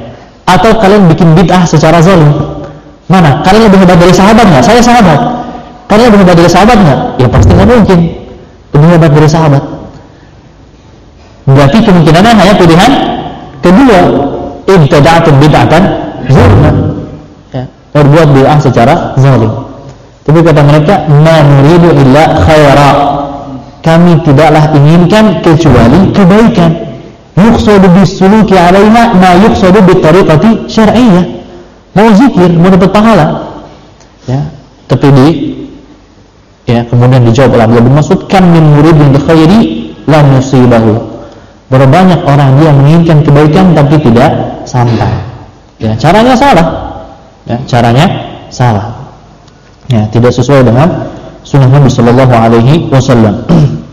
atau kalian bikin bid'ah secara zalim? Mana? Kalian lebih hebat dari sahabat nggak? Saya sahabat. Kalian lebih hebat dari sahabat nggak? Ya pasti nggak mungkin lebih hebat dari sahabat. Berarti kemungkinannya hanya pilihan kedua, ibtada'tum bid'atan zulman, ya, berbuat bid'ah secara zalim. Tapi kata mereka, ma nuridu illa khaira, kami tidaklah inginkan kecuali kebaikan. Yuqsadu bisuluki 'alaiha ma yuqsadu bitariqati syar'iyyah. Mau zikir, mau dapat pahala, ya, tapi di ya kemudian dijawab oleh Abdullah bin Mas'ud, kam min muridin khairi la nusibahu. Berapa banyak orang dia menginginkan kebaikan tapi tidak sampai. Ya, caranya salah. Ya, caranya salah. Ya, tidak sesuai dengan sunnah Nabi sallallahu alaihi wasallam.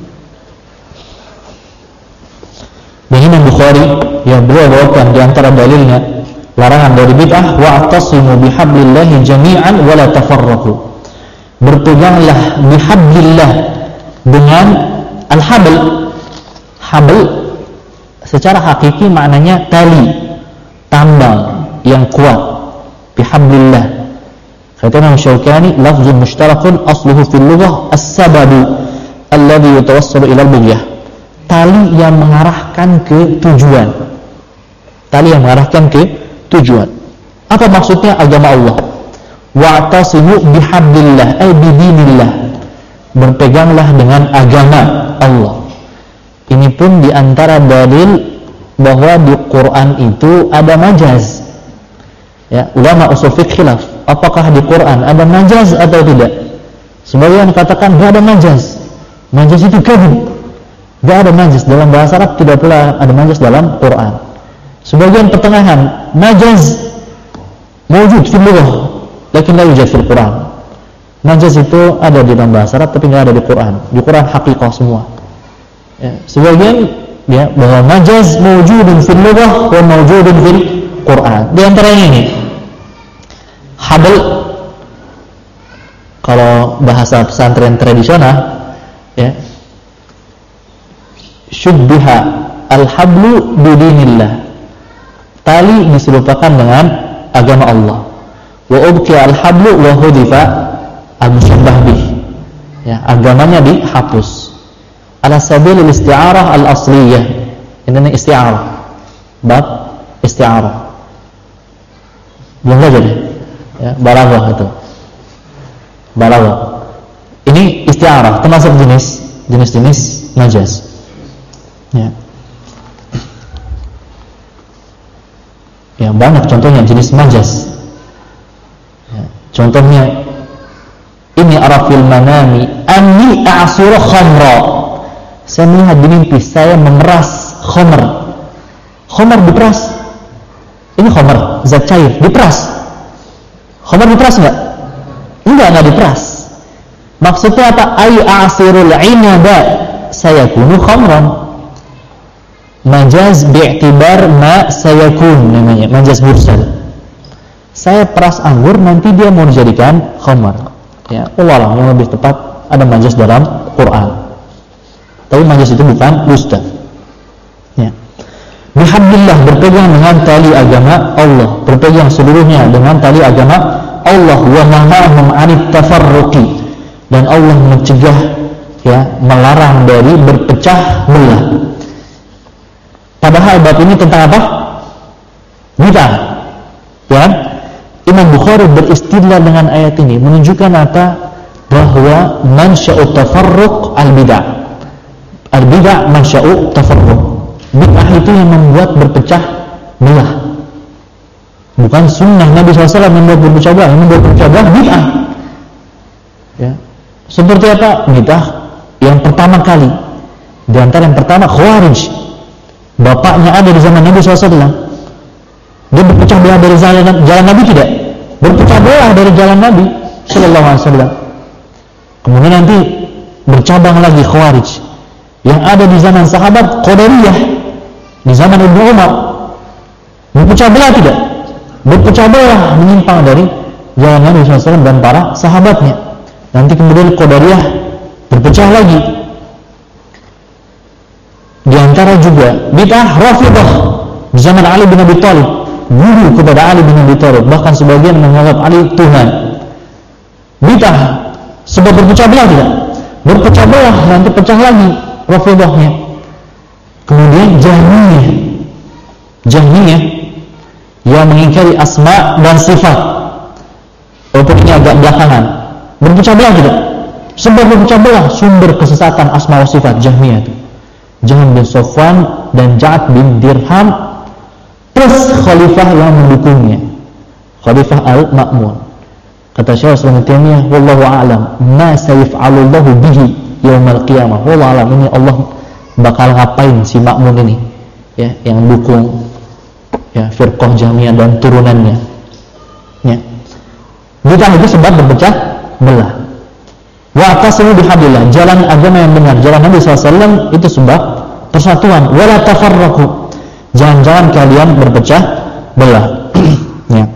Dan Imam Bukhari yang beliau bawakan di antara dalilnya larangan dari bid'ah, wa'tasimu bihablillahi jami'an wa la tafarraqu. Berpeganglah bihablillah dengan al-habl. Habl secara hakiki maknanya tali, tambang yang kuat. Bihablillah. Kata Imam Syaukani, lafzun mushtarakun asluhu fil lughah as-sababu alladhi yatawassalu ila al-bughiyah. Tali yang mengarahkan ke tujuan. Tali yang mengarahkan ke tujuan. Apa maksudnya? Agama Allah. Wa'tasimu bihablillah ay bidinillah. Berpeganglah dengan agama Allah. Ini pun diantara dalil bahwa di Quran itu ada majaz. Ya, ulama usul fiqh khilaf, apakah di Quran ada majaz atau tidak? Sebagian katakan tidak ada majaz. Majaz itu kadzib. Tidak ada majaz dalam bahasa Arab, tidak pula ada majaz dalam Quran. Sebagian pertengahan, majaz mawjud fil lughah, lakin la yujad fil Quran. Majaz itu ada di dalam bahasa Arab tapi tidak ada di Quran. Di Quran haqiqah semua. Ya, sebagian ya bahwa majaz mawjudun fil lughah wa mawjudun fil Quran. Di antaranya ini habl, kalau bahasa pesantren tradisional ya, syubbiha al-hablu bidinillah, tali diserupakan dengan agama Allah. Wa ubqiya al-hablu wa hudifa al-musyabbah bih, ya, agamanya dihapus. Ala sabilil isti'arah al-asliyah. Ini isti'arah, bab isti'arah. Belum belajar ya, balaghah itu. Balaghah. Ini isti'arah, termasuk jenis jenis-jenis majaz. Ya. Ya, banyak contohnya jenis majaz. Ya, contohnya ini arafil manami anni a'siru khamra. Saya melihat di mimpi saya memeras khamr. Khamr diperas. Ini khamr, zat cair, diperas. Khamr diperas enggak? Enggak, enggak diperas. Maksudnya apa? Ay a'sirul 'inaba sayakunu khamran. Majaz bi'tibar ma sayakun namanya, majaz mursal. Saya peras anggur, nanti dia mau dijadikan khamr. Ya, Allah yang lebih tepat ada majaz dalam Quran. Tapi majaz itu bukan dusta. Ya. Bihablillah, berpegang dengan tali agama Allah, berpegang seluruhnya dengan tali agama Allah. Wa nahahum 'anit tafarruqi, dan Allah mencegah, ya, melarang dari berpecah belah. Padahal bab ini tentang apa? Bid'ah. Ya. Imam Bukhari beristidlal dengan ayat ini menunjukkan apa? Bahwa mansya'ut tafarruq al-bid'ah. Al-bid'ah mansya'ut tafarruq. Bid'ah itu yang membuat berpecah belah. Bukan sunnah Nabi shallallahu alaihi wasallam yang membuat berpecah belah, yang membuat berpecah belah bid'ah. Ya. Seperti apa? Bid'ah yang pertama kali. Di antara yang pertama Khawarij. Bapaknya ada di zaman Nabi shallallahu alaihi wasallam. Dia berpecah belah dari jalan, jalan Nabi tidak? Berpecah belah dari jalan Nabi shallallahu alaihi wasallam. Kemudian nanti bercabang lagi Khawarij. Yang ada di zaman sahabat Qadariyah, di zaman Ibnu Umar. Berpecah belah tidak? Berpecah belah, menyimpang dari jalan Nabi shallallahu alaihi wasallam dan para sahabatnya. Nanti kemudian Qadariyah berpecah lagi. Di antara juga bid'ah Rafidhah di zaman Ali bin Abi Thalib. guru kepada Ali bin Abi Thalib, bahkan sebagian menganggap Ali Tuhan. Bid'ah sebab berpecah belah tidak? Berpecah belah, nanti pecah lagi Rafidhahnya. Kemudian Jahmiyah, Jahmiyah yang mengingkari asma dan sifat. Walaupun ini agak belakangan, berpecah belah tidak? Sebab berpecah belah sumber kesesatan asma wa sifat Jahmiyah itu. Jahm bin Safwan dan Ja'ad bin Dirham plus khalifah yang mendukungnya, Khalifah Al-Ma'mun. Kata Syekh Islam Taimiyah, wallahu a'lam ma sayaf'alullahu bihi yaumil qiyamah. Wallahu a'lam, ini Allah bakal ngapain si Ma'mun ini, ya, yang dukung ya firqah Jahmiyah dan turunannya. Ya. Bid'ah itu sebab berpecah belah. Wa'tasimu bihablillah, jalan agama yang benar, jalan Nabi sallallahu alaihi wasallam itu sebab persatuan. Wala tafarraqu, jangan-jangan kalian berpecah belah. Ya.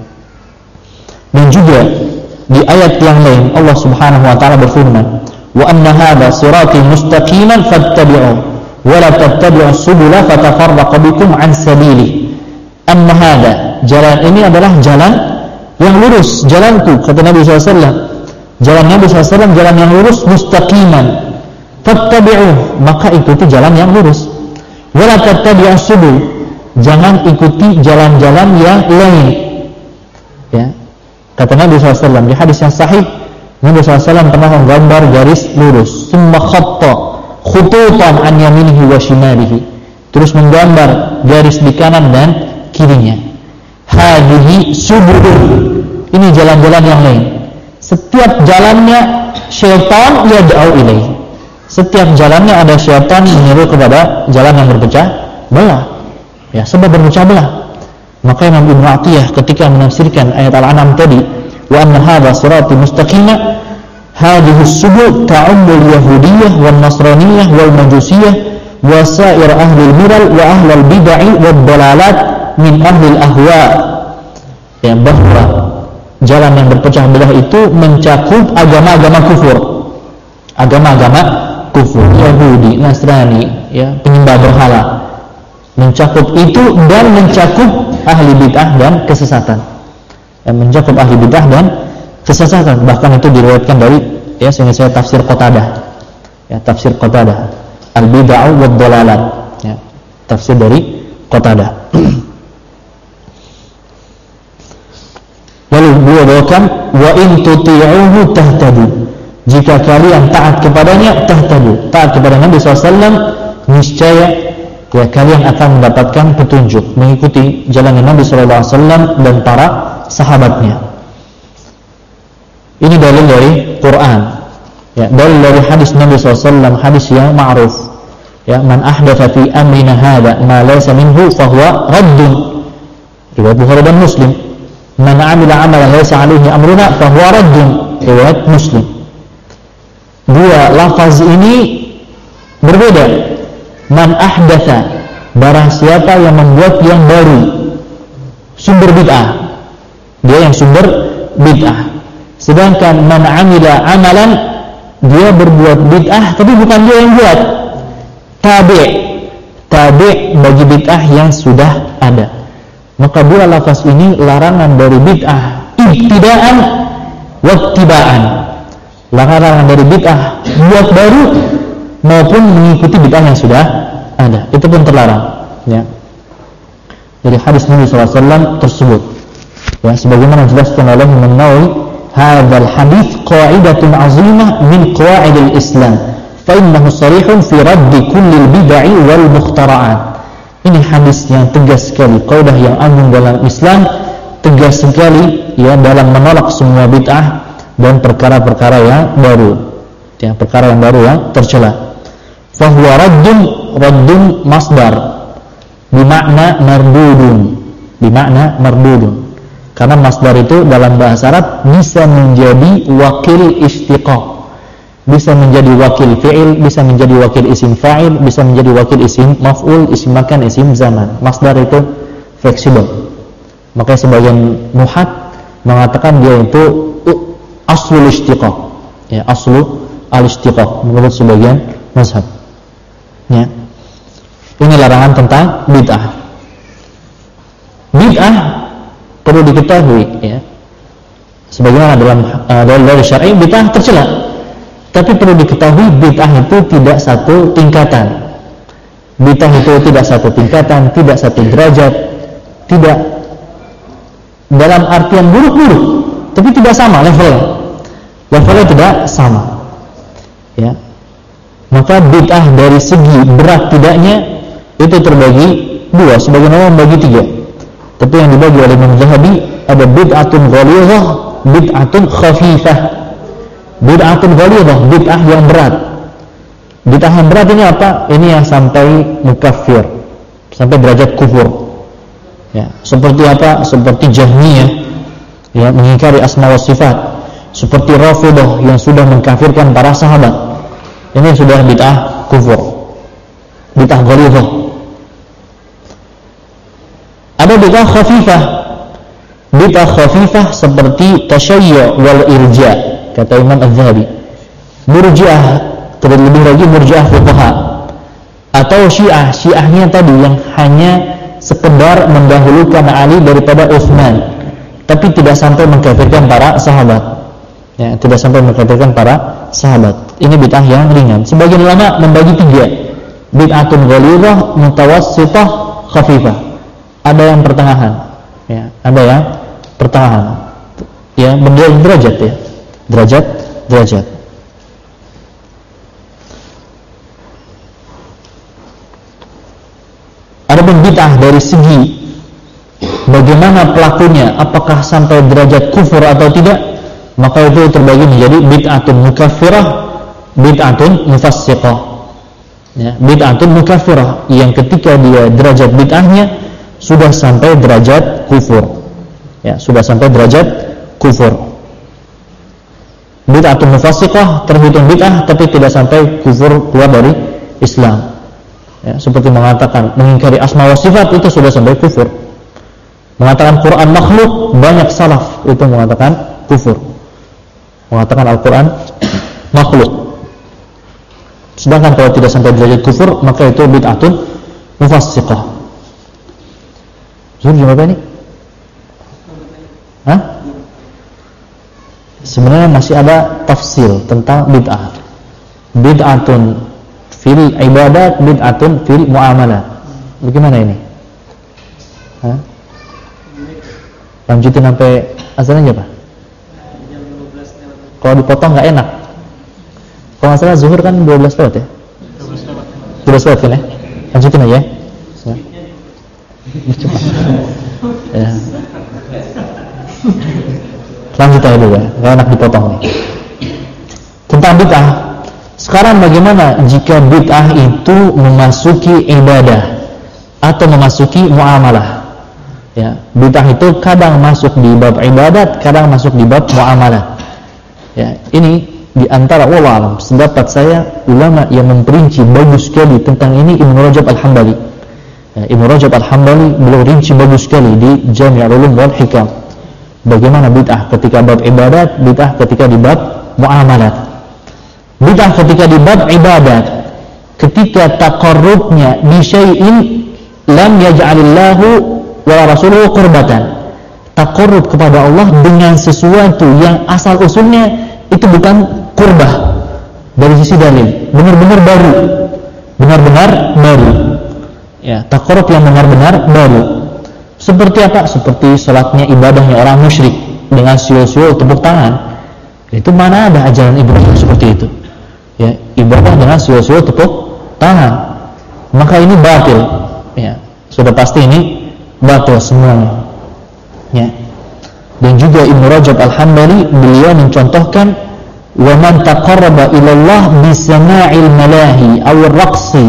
Dan juga di ayat yang lain Allah Subhanahu wa taala berfirman, wa anna hadza sirati mustaqiman fattabi'u wa la tattabi'us subula fatafarraqa bikum an sabili. Anna hadza, jalan ini adalah jalan yang lurus, jalanku, kata Nabi sallallahu alaihi wasallam. Jalan Nabi sallallahu alaihi wasallam jalan yang lurus, mustaqiman, fattabi'u, maka ikuti jalan yang lurus. Wa la tattabi'us subul, jangan ikuti jalan-jalan yang lain. Ya. Kata Nabi sallallahu alaihi wasallam di hadis yang sahih, Nabi sallallahu alaihi wasallam pernah menggambar garis lurus, summa khatta khututan an yaminihi wa shimalihi, terus menggambar garis di kanan dan kirinya. Hadhihi subul, ini jalan-jalan yang lain. Setiap jalannya syaitan yad'u ilaihi, setiap jalannya ada syaitan menyeru kepada jalan yang berpecah belah. Ya, sebab berpecah belah. Maka Imam Ibnu Atiyah ketika menafsirkan ayat Al-An'am tadi, wa anna hadza sirati mustaqima, hadhihi subul ta'ummul yahudiyyah wan nasraniyyah wal majusiyah wa sa'ir ahli al-milal wa ahli al-bid'ah wad dalalat min ahli al-ahwa. Ya, bahwa jalan yang berpecah belah itu mencakup agama-agama kufur, agama-agama kufur, Yahudi, Nasrani, ya, penyembah berhala, mencakup itu dan mencakup ahli bid'ah dan kesesatan, ya, mencakup ahli bid'ah dan kesesatan. Bahkan itu diriwayatkan dari, ya, sehingga saya tafsir Qatadah, ya, tafsir Qatadah, al-bid'ah wad dalalat, ya, tafsir dari Qatadah. Lalu beliau bawakan, wa in tuti'uhu tahtadu, jika kalian taat kepadanya, tahtadu, taat kepada Nabi sallallahu alaihi wasallam, niscaya, ya, kalian akan mendapatkan petunjuk, mengikuti jalan Nabi sallallahu alaihi wasallam dan para sahabatnya. Ini dalil dari Quran, ya, dalil dari hadis Nabi sallallahu alaihi wasallam, hadis yang ma'ruf, ya, man ahdatsa fi amrina hadza ma laysa minhu fahuwa raddun, riwayat Bukhari dan Muslim. Man 'amila 'amalan laysa 'alaihi amruna fahuwa raddun, riwayat Muslim. Dua lafaz ini berbeda. Man ahdatsa, barang siapa yang membuat yang baru, sumber bid'ah, dia yang sumber bid'ah. Sedangkan man 'amila 'amalan, dia berbuat bid'ah tapi bukan dia yang buat, tabi' tabi' bagi bid'ah yang sudah ada. Maka dua lafaz ini larangan dari bid'ah ibtida'an wa ittiba'an, larangan dari bid'ah buat baru maupun mengikuti bid'ah yang sudah ada, itu pun terlarang, ya, dari hadis Nabi sallallahu alaihi wasallam tersebut, ya, sebagaimana dijelaskan oleh Imam Nawawi, hadzal hadits qa'idatun 'azimah min qawa'idil Islam fa innahu sharihun fi raddi kulli bid'ah wal mukhtara'at. Ini hadis yang tegas sekali, kaidah yang agung dalam Islam, tegas sekali, ya, dalam menolak semua bid'ah dan perkara-perkara yang baru, ya, perkara yang baru yang tercela. Fahuwa raddun, raddun masdar bimakna mardudun, bimakna mardudun, karena masdar itu dalam bahasa Arab bisa menjadi wakil istiqaq, bisa menjadi wakil fi'il, bisa menjadi wakil isim fa'il, bisa menjadi wakil isim maf'ul, isim makan, isim zaman. Masdar itu fleksibel. Makanya sebagian nuhat mengatakan dia itu aslul istiqaq, ya, aslu al-istiqaq menurut sebagian mazhab, ya. Ini larangan tentang bid'ah. Bid'ah perlu diketahui ya. Sebagaimana dalam uh, dalil syar'i bid'ah tercela. Tapi perlu diketahui bid'ah itu tidak satu tingkatan. Bid'ah itu tidak satu tingkatan, tidak satu derajat, tidak dalam artian buruk-buruk, tapi tidak sama levelnya. Levelnya tidak sama. Ya. Maka bid'ah dari segi berat tidaknya itu terbagi dua, sebagian orang membagi tiga. Tapi yang dibagi oleh Imam Zahabi ada bid'atun ghalidhah, bid'atun khafifah. Bid'atun ghalidhah, bid'ah yang berat. Bid'ah yang berat ini apa? Ini yang sampai mukaffir, sampai derajat kufur. Ya, seperti apa? Seperti Jahmiyah yang mengingkari asma wa sifat, seperti Rafidhah yang sudah mengkafirkan para sahabat. Ini sudah bid'ah kufur, bid'ah ghalidhah. Ada bid'ah khafifah. Bid'ah khafifah seperti tasyayyu' wal irja', kata Imam Az-Zahabi. Murji'ah, terlebih lagi murji'ah fuqaha, atau Syiah, Syiahnya tadi yang hanya sekedar mendahulukan Ali daripada Utsman, tapi tidak sampai mengkafirkan para sahabat. Ya, tidak sampai mengkafirkan para sahabat. Ini bid'ah yang ringan. Sebagian ulama membagi tiga. Bid'atun ghalidhah, mutawassithah, khafifah. Ada yang pertengahan, ya, ada yang pertengahan, ya, berderajat ya, derajat, derajat. Adapun bid'ah dari segi bagaimana pelakunya, apakah sampai derajat kufur atau tidak, maka itu terbagi menjadi bid'atun mukaffirah, bid'atun mufassiqah. Ya, bid'atun mukaffirah yang ketika dia derajat bid'ahnya sudah sampai derajat kufur. Ya, sudah sampai derajat kufur. Bid'atun mufassiqah terhitung bid'ah tapi tidak sampai kufur, keluar dari Islam. Ya, seperti mengatakan mengingkari asma wa sifat itu sudah sampai kufur. Mengatakan Quran makhluk, banyak salaf itu mengatakan kufur. Mengatakan Al-Quran makhluk. Sedangkan kalau tidak sampai derajat kufur, maka itu bid'atun mufassiqah. Zuhur gimana ini? Hah? Sebenarnya masih ada tafsir tentang bid'ah. Bid'atun fil ibadat, bid'atun fil muamalat. Bagaimana ini? Hah? Lanjutin sampai azan aja Pak. Kalau dipotong nggak enak. Kalau nggak salah zuhur kan dua belas lewat ya? dua belas lewat kan ya? Lanjutin aja ya. Ya. Lanjut aja dulu ya, nggak enak dipotong nih. Tentang bid'ah. Sekarang bagaimana jika bid'ah itu memasuki ibadah atau memasuki muamalah? Ya, bid'ah itu kadang masuk di bab ibadat, kadang masuk di bab muamalah. Ya, ini di antara wallah alam, pendapat saya ulama yang memperinci bagus sekali tentang ini Ibnu Rajab Al-Hambali. Ya, Ibnu Rajab Al-Hambali beliau rinci bagus sekali di Jami' Ulum wal Hikam. Bagaimana bid'ah ketika bab ibadat, bid'ah ketika di bab muamalat. Bid'ah ketika di bab ibadat, ketika taqarrubnya bi syai'in lam yaj'alillahu wa rasuluhu qurbatan. Taqarrub kepada Allah dengan sesuatu yang asal usulnya itu bukan qurbah dari sisi dalil, benar-benar baru. Benar-benar baru. Ya, taqarrub yang benar-benar baru. Seperti apa? Seperti salatnya, ibadahnya orang musyrik dengan siul-siul tepuk tangan. Itu mana ada ajaran Ibrahim seperti itu? Ya, ibadah dengan siul-siul tepuk tangan. Maka ini batil. Ya, sudah pasti ini batil semuanya. Ya. Dan juga Ibnu Rajab Al-Hambali beliau mencontohkan wa man taqarraba ila Allah bi sama'il malahi aw ar-raqsi.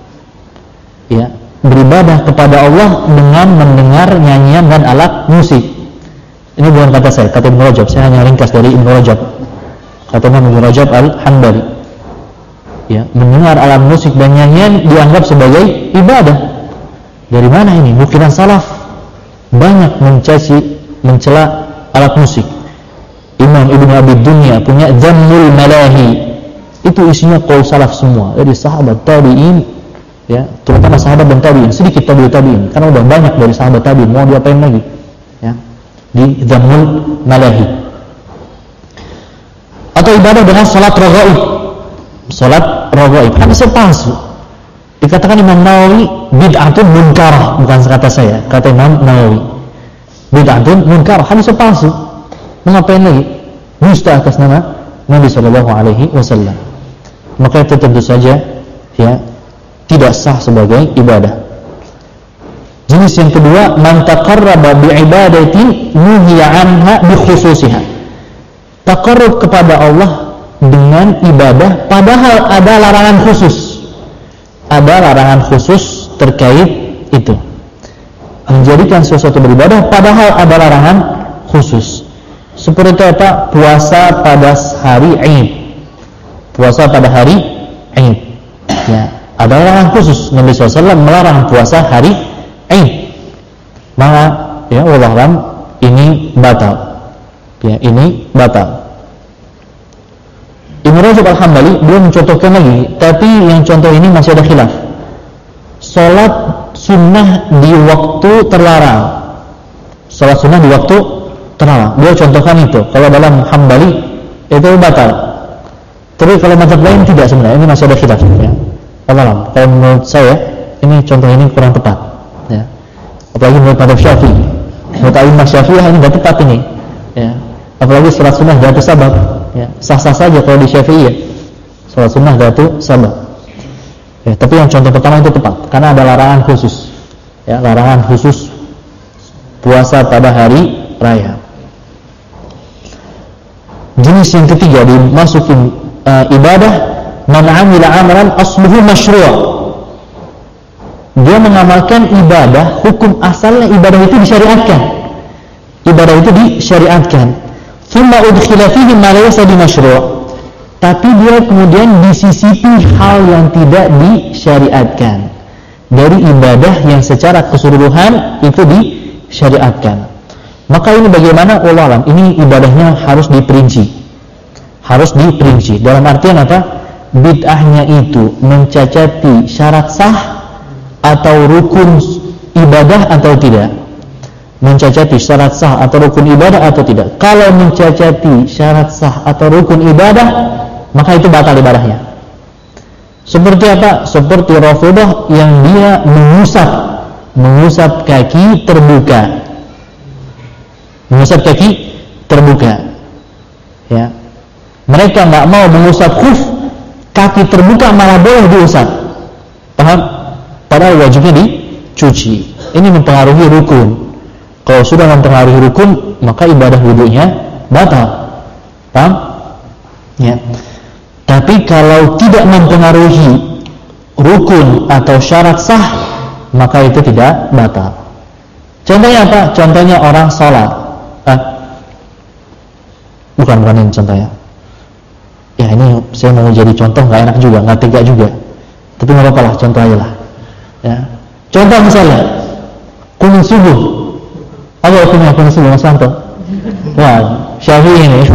Ya, beribadah kepada Allah dengan mendengar nyanyian dan alat musik. Ini bukan kata saya, kata Ibnu Rajab. Saya hanya ringkas dari Ibnu Rajab. Kata Ibnu Rajab Al-Hambali. Ya, mendengar alat musik dan nyanyian dianggap sebagai ibadah. Dari mana ini? Nukilan salaf banyak mencaci, mencela alat musik. Imam Ibnu Abi Dunya punya Zammul Malahi. Itu isinya qaul salaf semua, dari sahabat tabi'in, ya, terutama sahabat dan tabi'in, sedikit tabi'ut tabi'in, karena udah banyak dari sahabat tabi'in, mau diapain lagi? Ya. di Dhammul Malahi. Atau ibadah dengan salat raghaib. Salat raghaib hadisnya palsu. Dikatakan Imam Nawawi bid'atun munkarah, bukan kata saya, kata Imam Nawawi. Bid'atun munkarah, hadisnya palsu. Mengapain lagi? Dusta atas nama Nabi sallallahu alaihi wasallam. Maka itu tentu saja ya tidak sah sebagai ibadah. Jenis yang kedua, man taqarraba bi'ibadatin nuhiya anha bi khususiha. Taqarrub kepada Allah dengan ibadah padahal ada larangan khusus. Ada larangan khusus terkait itu. Menjadikan sesuatu beribadah padahal ada larangan khusus. Seperti apa? Puasa pada hari Id. Puasa pada hari Id. Ya, ada larangan khusus. Nabi shallallahu alaihi wasallam melarang puasa hari Id. Maka ya wallahu a'lam ini batal. Ya, ini batal. Ibnu Rajab Al-Hambali dia mencontohkan lagi, tapi yang contoh ini masih ada khilaf. Salat sunnah di waktu terlarang. Salat sunnah di waktu terlarang. Dia contohkan itu. Kalau dalam Hambali itu batal. Tapi kalau mazhab lain tidak sebenarnya. Ini masih ada khilaf. Ya. Allah, kalau menurut saya ini contoh ini kurang tepat. Ya. Apalagi menurut mazhab Syafi'i. Menurut Imam Syafi'i ini tidak tepat ini. Ya. Apalagi salat sunnah datu sabab. Ya, sah-sah saja kalau di Syafi'i ya. Salat sunnah datu sabab. Ya, tapi yang contoh pertama itu tepat karena ada larangan khusus. Ya, larangan khusus puasa pada hari raya. Jenis yang ketiga dimasukin uh, ibadah man 'amila 'amalan asluhu masyru'. Dia mengamalkan ibadah, hukum asalnya ibadah itu disyariatkan. Ibadah itu disyariatkan. Thumma udkhila fihi ma laysa bimasyru'. Tapi dia kemudian disisipi hal yang tidak disyariatkan dari ibadah yang secara keseluruhan itu disyariatkan. Maka ini bagaimana? Wallahu a'lam. Ini ibadahnya harus diperinci. Harus diperinci. Dalam artian apa? Bid'ahnya itu mencacati syarat sah atau rukun ibadah atau tidak. Mencacati syarat sah atau rukun ibadah atau tidak. Kalau mencacati syarat sah atau rukun ibadah, maka itu batal ibadahnya. Seperti apa? Seperti Rafidhah yang dia mengusap mengusap kaki terbuka. Mengusap kaki terbuka. Ya. Mereka enggak mau mengusap khuf, kaki terbuka malah boleh diusap. Paham? Padahal wajibnya dicuci. Ini mempengaruhi rukun. Kalau sudah mempengaruhi rukun, maka ibadah wudunya batal. Paham? Ya. Tapi kalau tidak mempengaruhi rukun atau syarat sah, maka itu tidak batal. Contohnya apa? Contohnya orang sholat. Ah, bukan bukan ini contohnya. Ya ini saya mau jadi contoh nggak enak juga, nggak tega juga. Tapi nggak apa-apa lah, contoh aja lah. Ya. Contoh misalnya kunut subuh. Apa hukumnya kunut subuh Mas Santo? Wah, Syafi'i ini.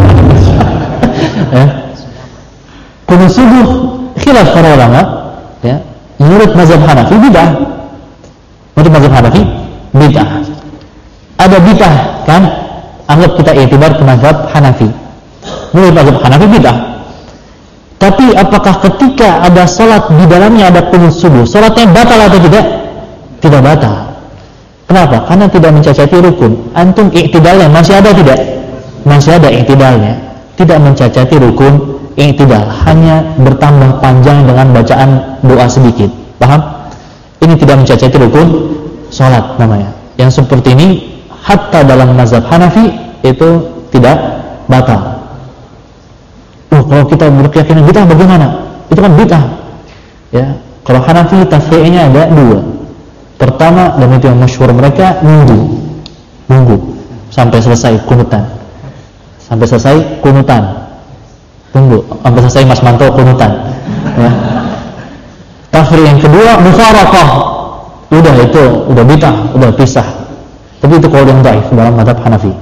Ya. Kunut subuh khilaf para ulama. Ya. Menurut mazhab Hanafi bid'ah. Menurut mazhab Hanafi bid'ah. Ada bid'ah kan? Anggap kita iktibar ke mazhab Hanafi. Menurut mazhab Hanafi bid'ah. Tapi apakah ketika ada salat di dalamnya ada kunut subuh, salatnya batal atau tidak? Tidak batal. Kenapa? Karena tidak mencacati rukun. Antum iktidalnya masih ada tidak? Masih ada iktidalnya. Tidak mencacati rukun iktidal, hanya bertambah panjang dengan bacaan doa sedikit. Paham? Ini tidak mencacati rukun salat namanya. Yang seperti ini hatta dalam mazhab Hanafi itu tidak batal. Oh, kalau kita berkeyakinan bid'ah bagaimana? Itu kan bid'ah. Ya, kalau Hanafi tafri'nya ada dua. Pertama, dan itu yang masyhur mereka, nunggu. Nunggu sampai selesai kunutan. Sampai selesai kunutan. Tunggu sampai selesai Mas Manto kunutan. Ya. Tafri' yang kedua, mufaraqah. Udah itu, udah bid'ah, udah pisah. Tapi itu qaul yang dhaif dalam mazhab Hanafi.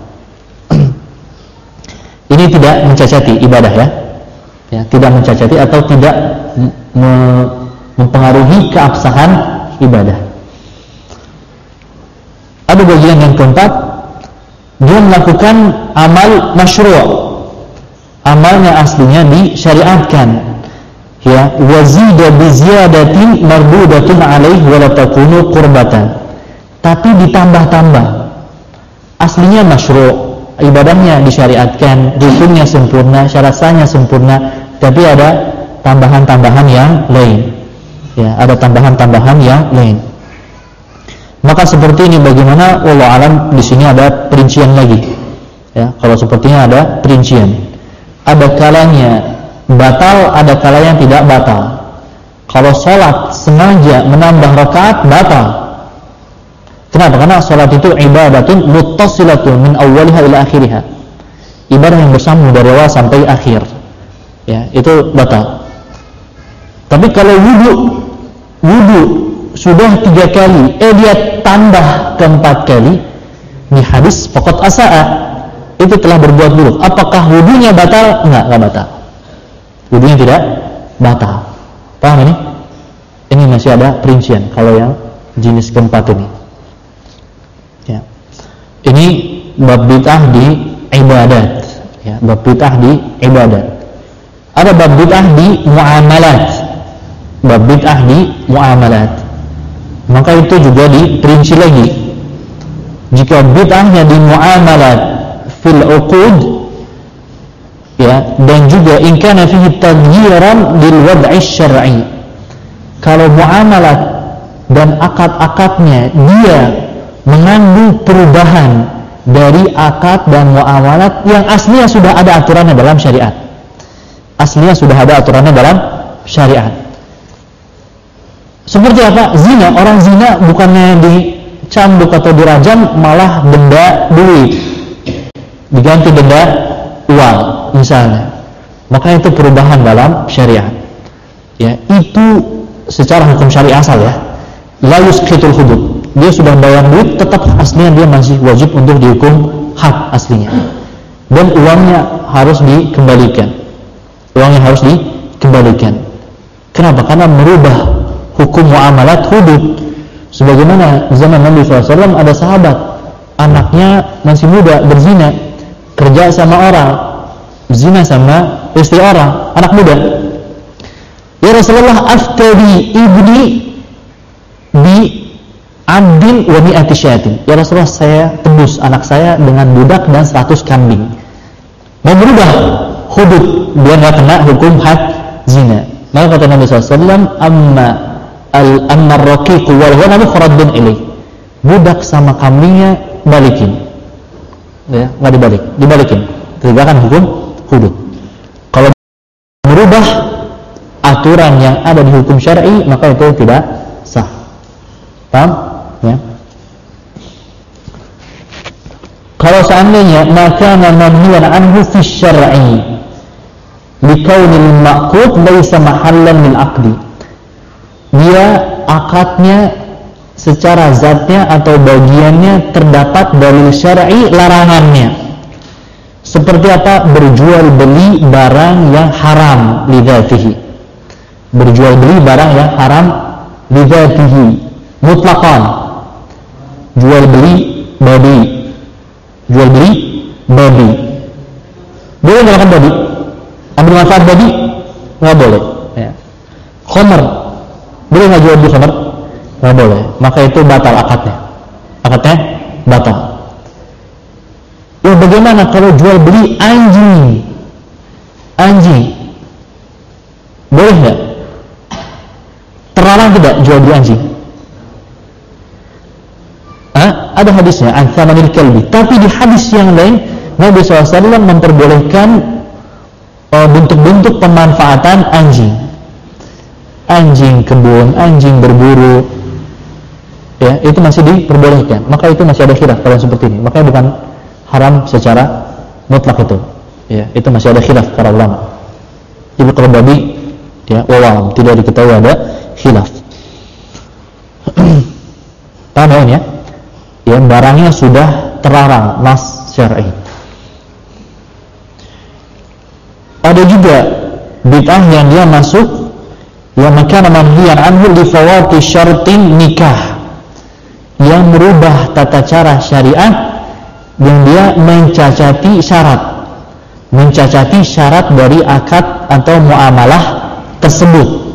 Ini tidak mencacati ibadah ya. Ya, tidak mencacati atau tidak me- mempengaruhi keabsahan ibadah. Ada bagian yang keempat, dia melakukan amal masyru', amalnya aslinya disyariatkan, ya, wazida bi ziyadatin mardudatun alaihi wa la takunu qurbatan, tapi ditambah-tambah. Aslinya masyru', ibadahnya disyariatkan, rukunnya sempurna, syarat sahnya sempurna, tapi ada tambahan-tambahan yang lain. Ya, ada tambahan-tambahan yang lain. Maka seperti ini bagaimana wallahu alam, di sini ada perincian lagi. Ya, kalau sepertinya ada perincian. Ada kalanya batal, ada kalanya tidak batal. Kalau sholat sengaja menambah rakaat, batal. Kenapa? Karena sholat itu ibadatun muttasilatun min awwaliha ila akhiriha. Ibadah yang bersambung dari awal sampai akhir. Ya, itu batal. Tapi kalau wudu, wudu sudah tiga kali, eh dia tambah keempat kali, di hadis faqad asa'a, itu telah berbuat buruk. Apakah wudunya batal? Enggak, enggak batal. Wudunya tidak batal. Paham ini? Ini masih ada perincian kalau yang jenis keempat ini. Ya. Ini bab bid'ah di ibadat. Ya, bab bid'ah di ibadat. Ada bab bid'ah di muamalat. Bab bid'ah di muamalat. Maka itu juga diperinci lagi. Jika bid'ahnya di muamalat fil uqud, ya, dan juga in kana fihi taghyiran lil wad'i syar'i. Kalau muamalat dan akad-akadnya dia mengandung perubahan dari akad dan muamalat yang aslinya sudah ada aturannya dalam syariat. Aslinya sudah ada aturannya dalam syariat. Seperti apa? Zina. Orang zina bukannya dicambuk atau dirajam, malah denda duit, diganti denda uang misalnya. Maka itu perubahan dalam syariat. Ya, itu secara hukum syariah asal, ya. La yusqitul hudud. Dia sudah bayar duit, tetap aslinya dia masih wajib untuk dihukum had aslinya. Dan uangnya harus dikembalikan. Uangnya harus dikembalikan. Kenapa? Karena merubah hukum muamalat hudud. Sebagaimana zaman Nabi shallallahu alaihi wasallam ada sahabat, anaknya masih muda berzina, kerja sama orang, zina sama istri orang, anak muda. Ya Rasulullah, aftadi ibni bi abdin wa mi'ati syatin. Ya Rasulullah, saya tebus anak saya dengan budak dan seratus kambing. Mau berubah hudud, dia nggak kena hukum had zina. Maka kata Nabi shallallahu alaihi wasallam, amma al-ammarraqiq wal ghanam faraddun ilaih. Budak sama kambingnya balikin. Ya, enggak dibalik, dibalikin. Tegakkan hukum hudud. Kalau merubah aturan yang ada di hukum syar'i, maka itu tidak sah. Paham? Ya. Kalau seandainya maka manhiyan anhu fi syar'i likaunil ma'qud laysa mahallan lil 'aqdi. Dia akadnya secara zatnya atau bagiannya terdapat dalil syar'i larangannya. Seperti apa? Berjual beli barang yang haram lidzatihi. Berjual beli barang yang haram lidzatihi mutlaqan. Jual beli babi. Jual beli babi. Boleh melakukan babi? Ambil manfaat babi? Enggak boleh, ya. Khamr, boleh nggak jual beli khamr? Nggak boleh. Maka itu batal akadnya. Akadnya batal. Ya, bagaimana kalau jual beli anjing? Anjing boleh nggak? Terlarang tidak jual beli anjing? Hah? Ada hadisnya an thamanil kalbi. Tapi di hadis yang lain Nabi shallallahu alaihi wasallam memperbolehkan uh, bentuk-bentuk pemanfaatan anjing. Anjing kebun, anjing berburu, ya, itu masih diperbolehkan. Maka itu masih ada khilaf kalau seperti ini. Makanya bukan haram secara mutlak itu. Ya, itu masih ada khilaf para ulama. Jadi kalau babi, ya, wawam tidak diketahui ada khilaf. Paham ya? Ya, barangnya sudah terlarang nas syar'i. Ada juga bid'ah yang dia masuk wa makana manhiyan anhu li fawati syartin nikah, yang merubah tata cara syariat yang dia mencacati syarat, mencacati syarat dari akad atau muamalah tersebut.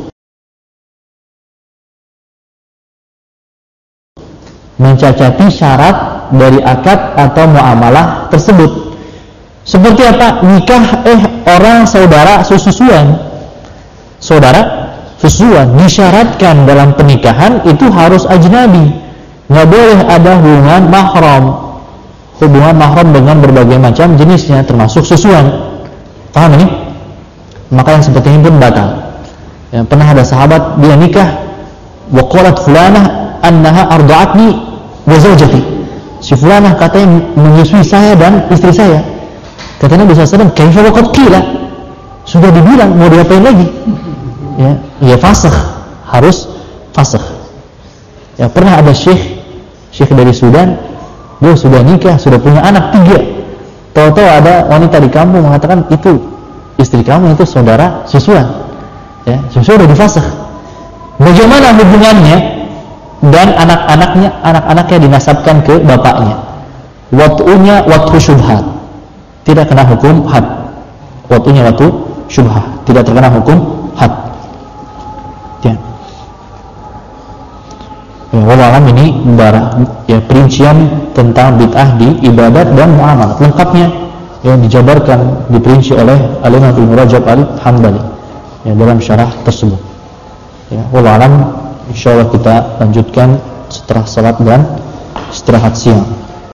Mencacati syarat dari akad atau muamalah tersebut. Seperti apa? Nikah eh orang saudara susuan. Saudara susuan disyaratkan dalam pernikahan itu harus ajnabi. Nggak boleh ada hubungan mahram. Hubungan mahram dengan berbagai macam jenisnya termasuk susuan. Paham ini? Maka yang seperti ini pun batal. Ya, pernah ada sahabat dia nikah wa qalat fulanah annaha arda'atni wa zawjati. Si fulanah katanya menyusui saya dan istri saya. Kata Nabi sallallahu alaihi wasallam, "Kaifa waqad qila?" Sudah dibilang, mau diapain lagi? Ya, ya fasakh, harus fasakh. Ya, pernah ada syekh, syekh dari Sudan, dia sudah nikah, sudah punya anak tiga. Tahu-tahu ada wanita di kampung mengatakan itu istri kamu itu saudara susuan. Ya, sudah difasakh. Bagaimana hubungannya? Dan anak-anaknya, anak-anaknya dinasabkan ke bapaknya. Wat'unya wat'u syubhat. Tidak kena hukum had. Waktunya waktu syubhah, tidak terkena hukum had. Ya. Ya, wallahu alam ini barang ya perincian tentang bid'ah di ibadat dan muamalah. Lengkapnya yang dijabarkan, diperinci oleh Al-Imam Ibnu Rajab Al-Hambali ya, dalam syarah tersebut. Ya, wallahu alam, insyaallah kita lanjutkan setelah salat dan istirahat siang.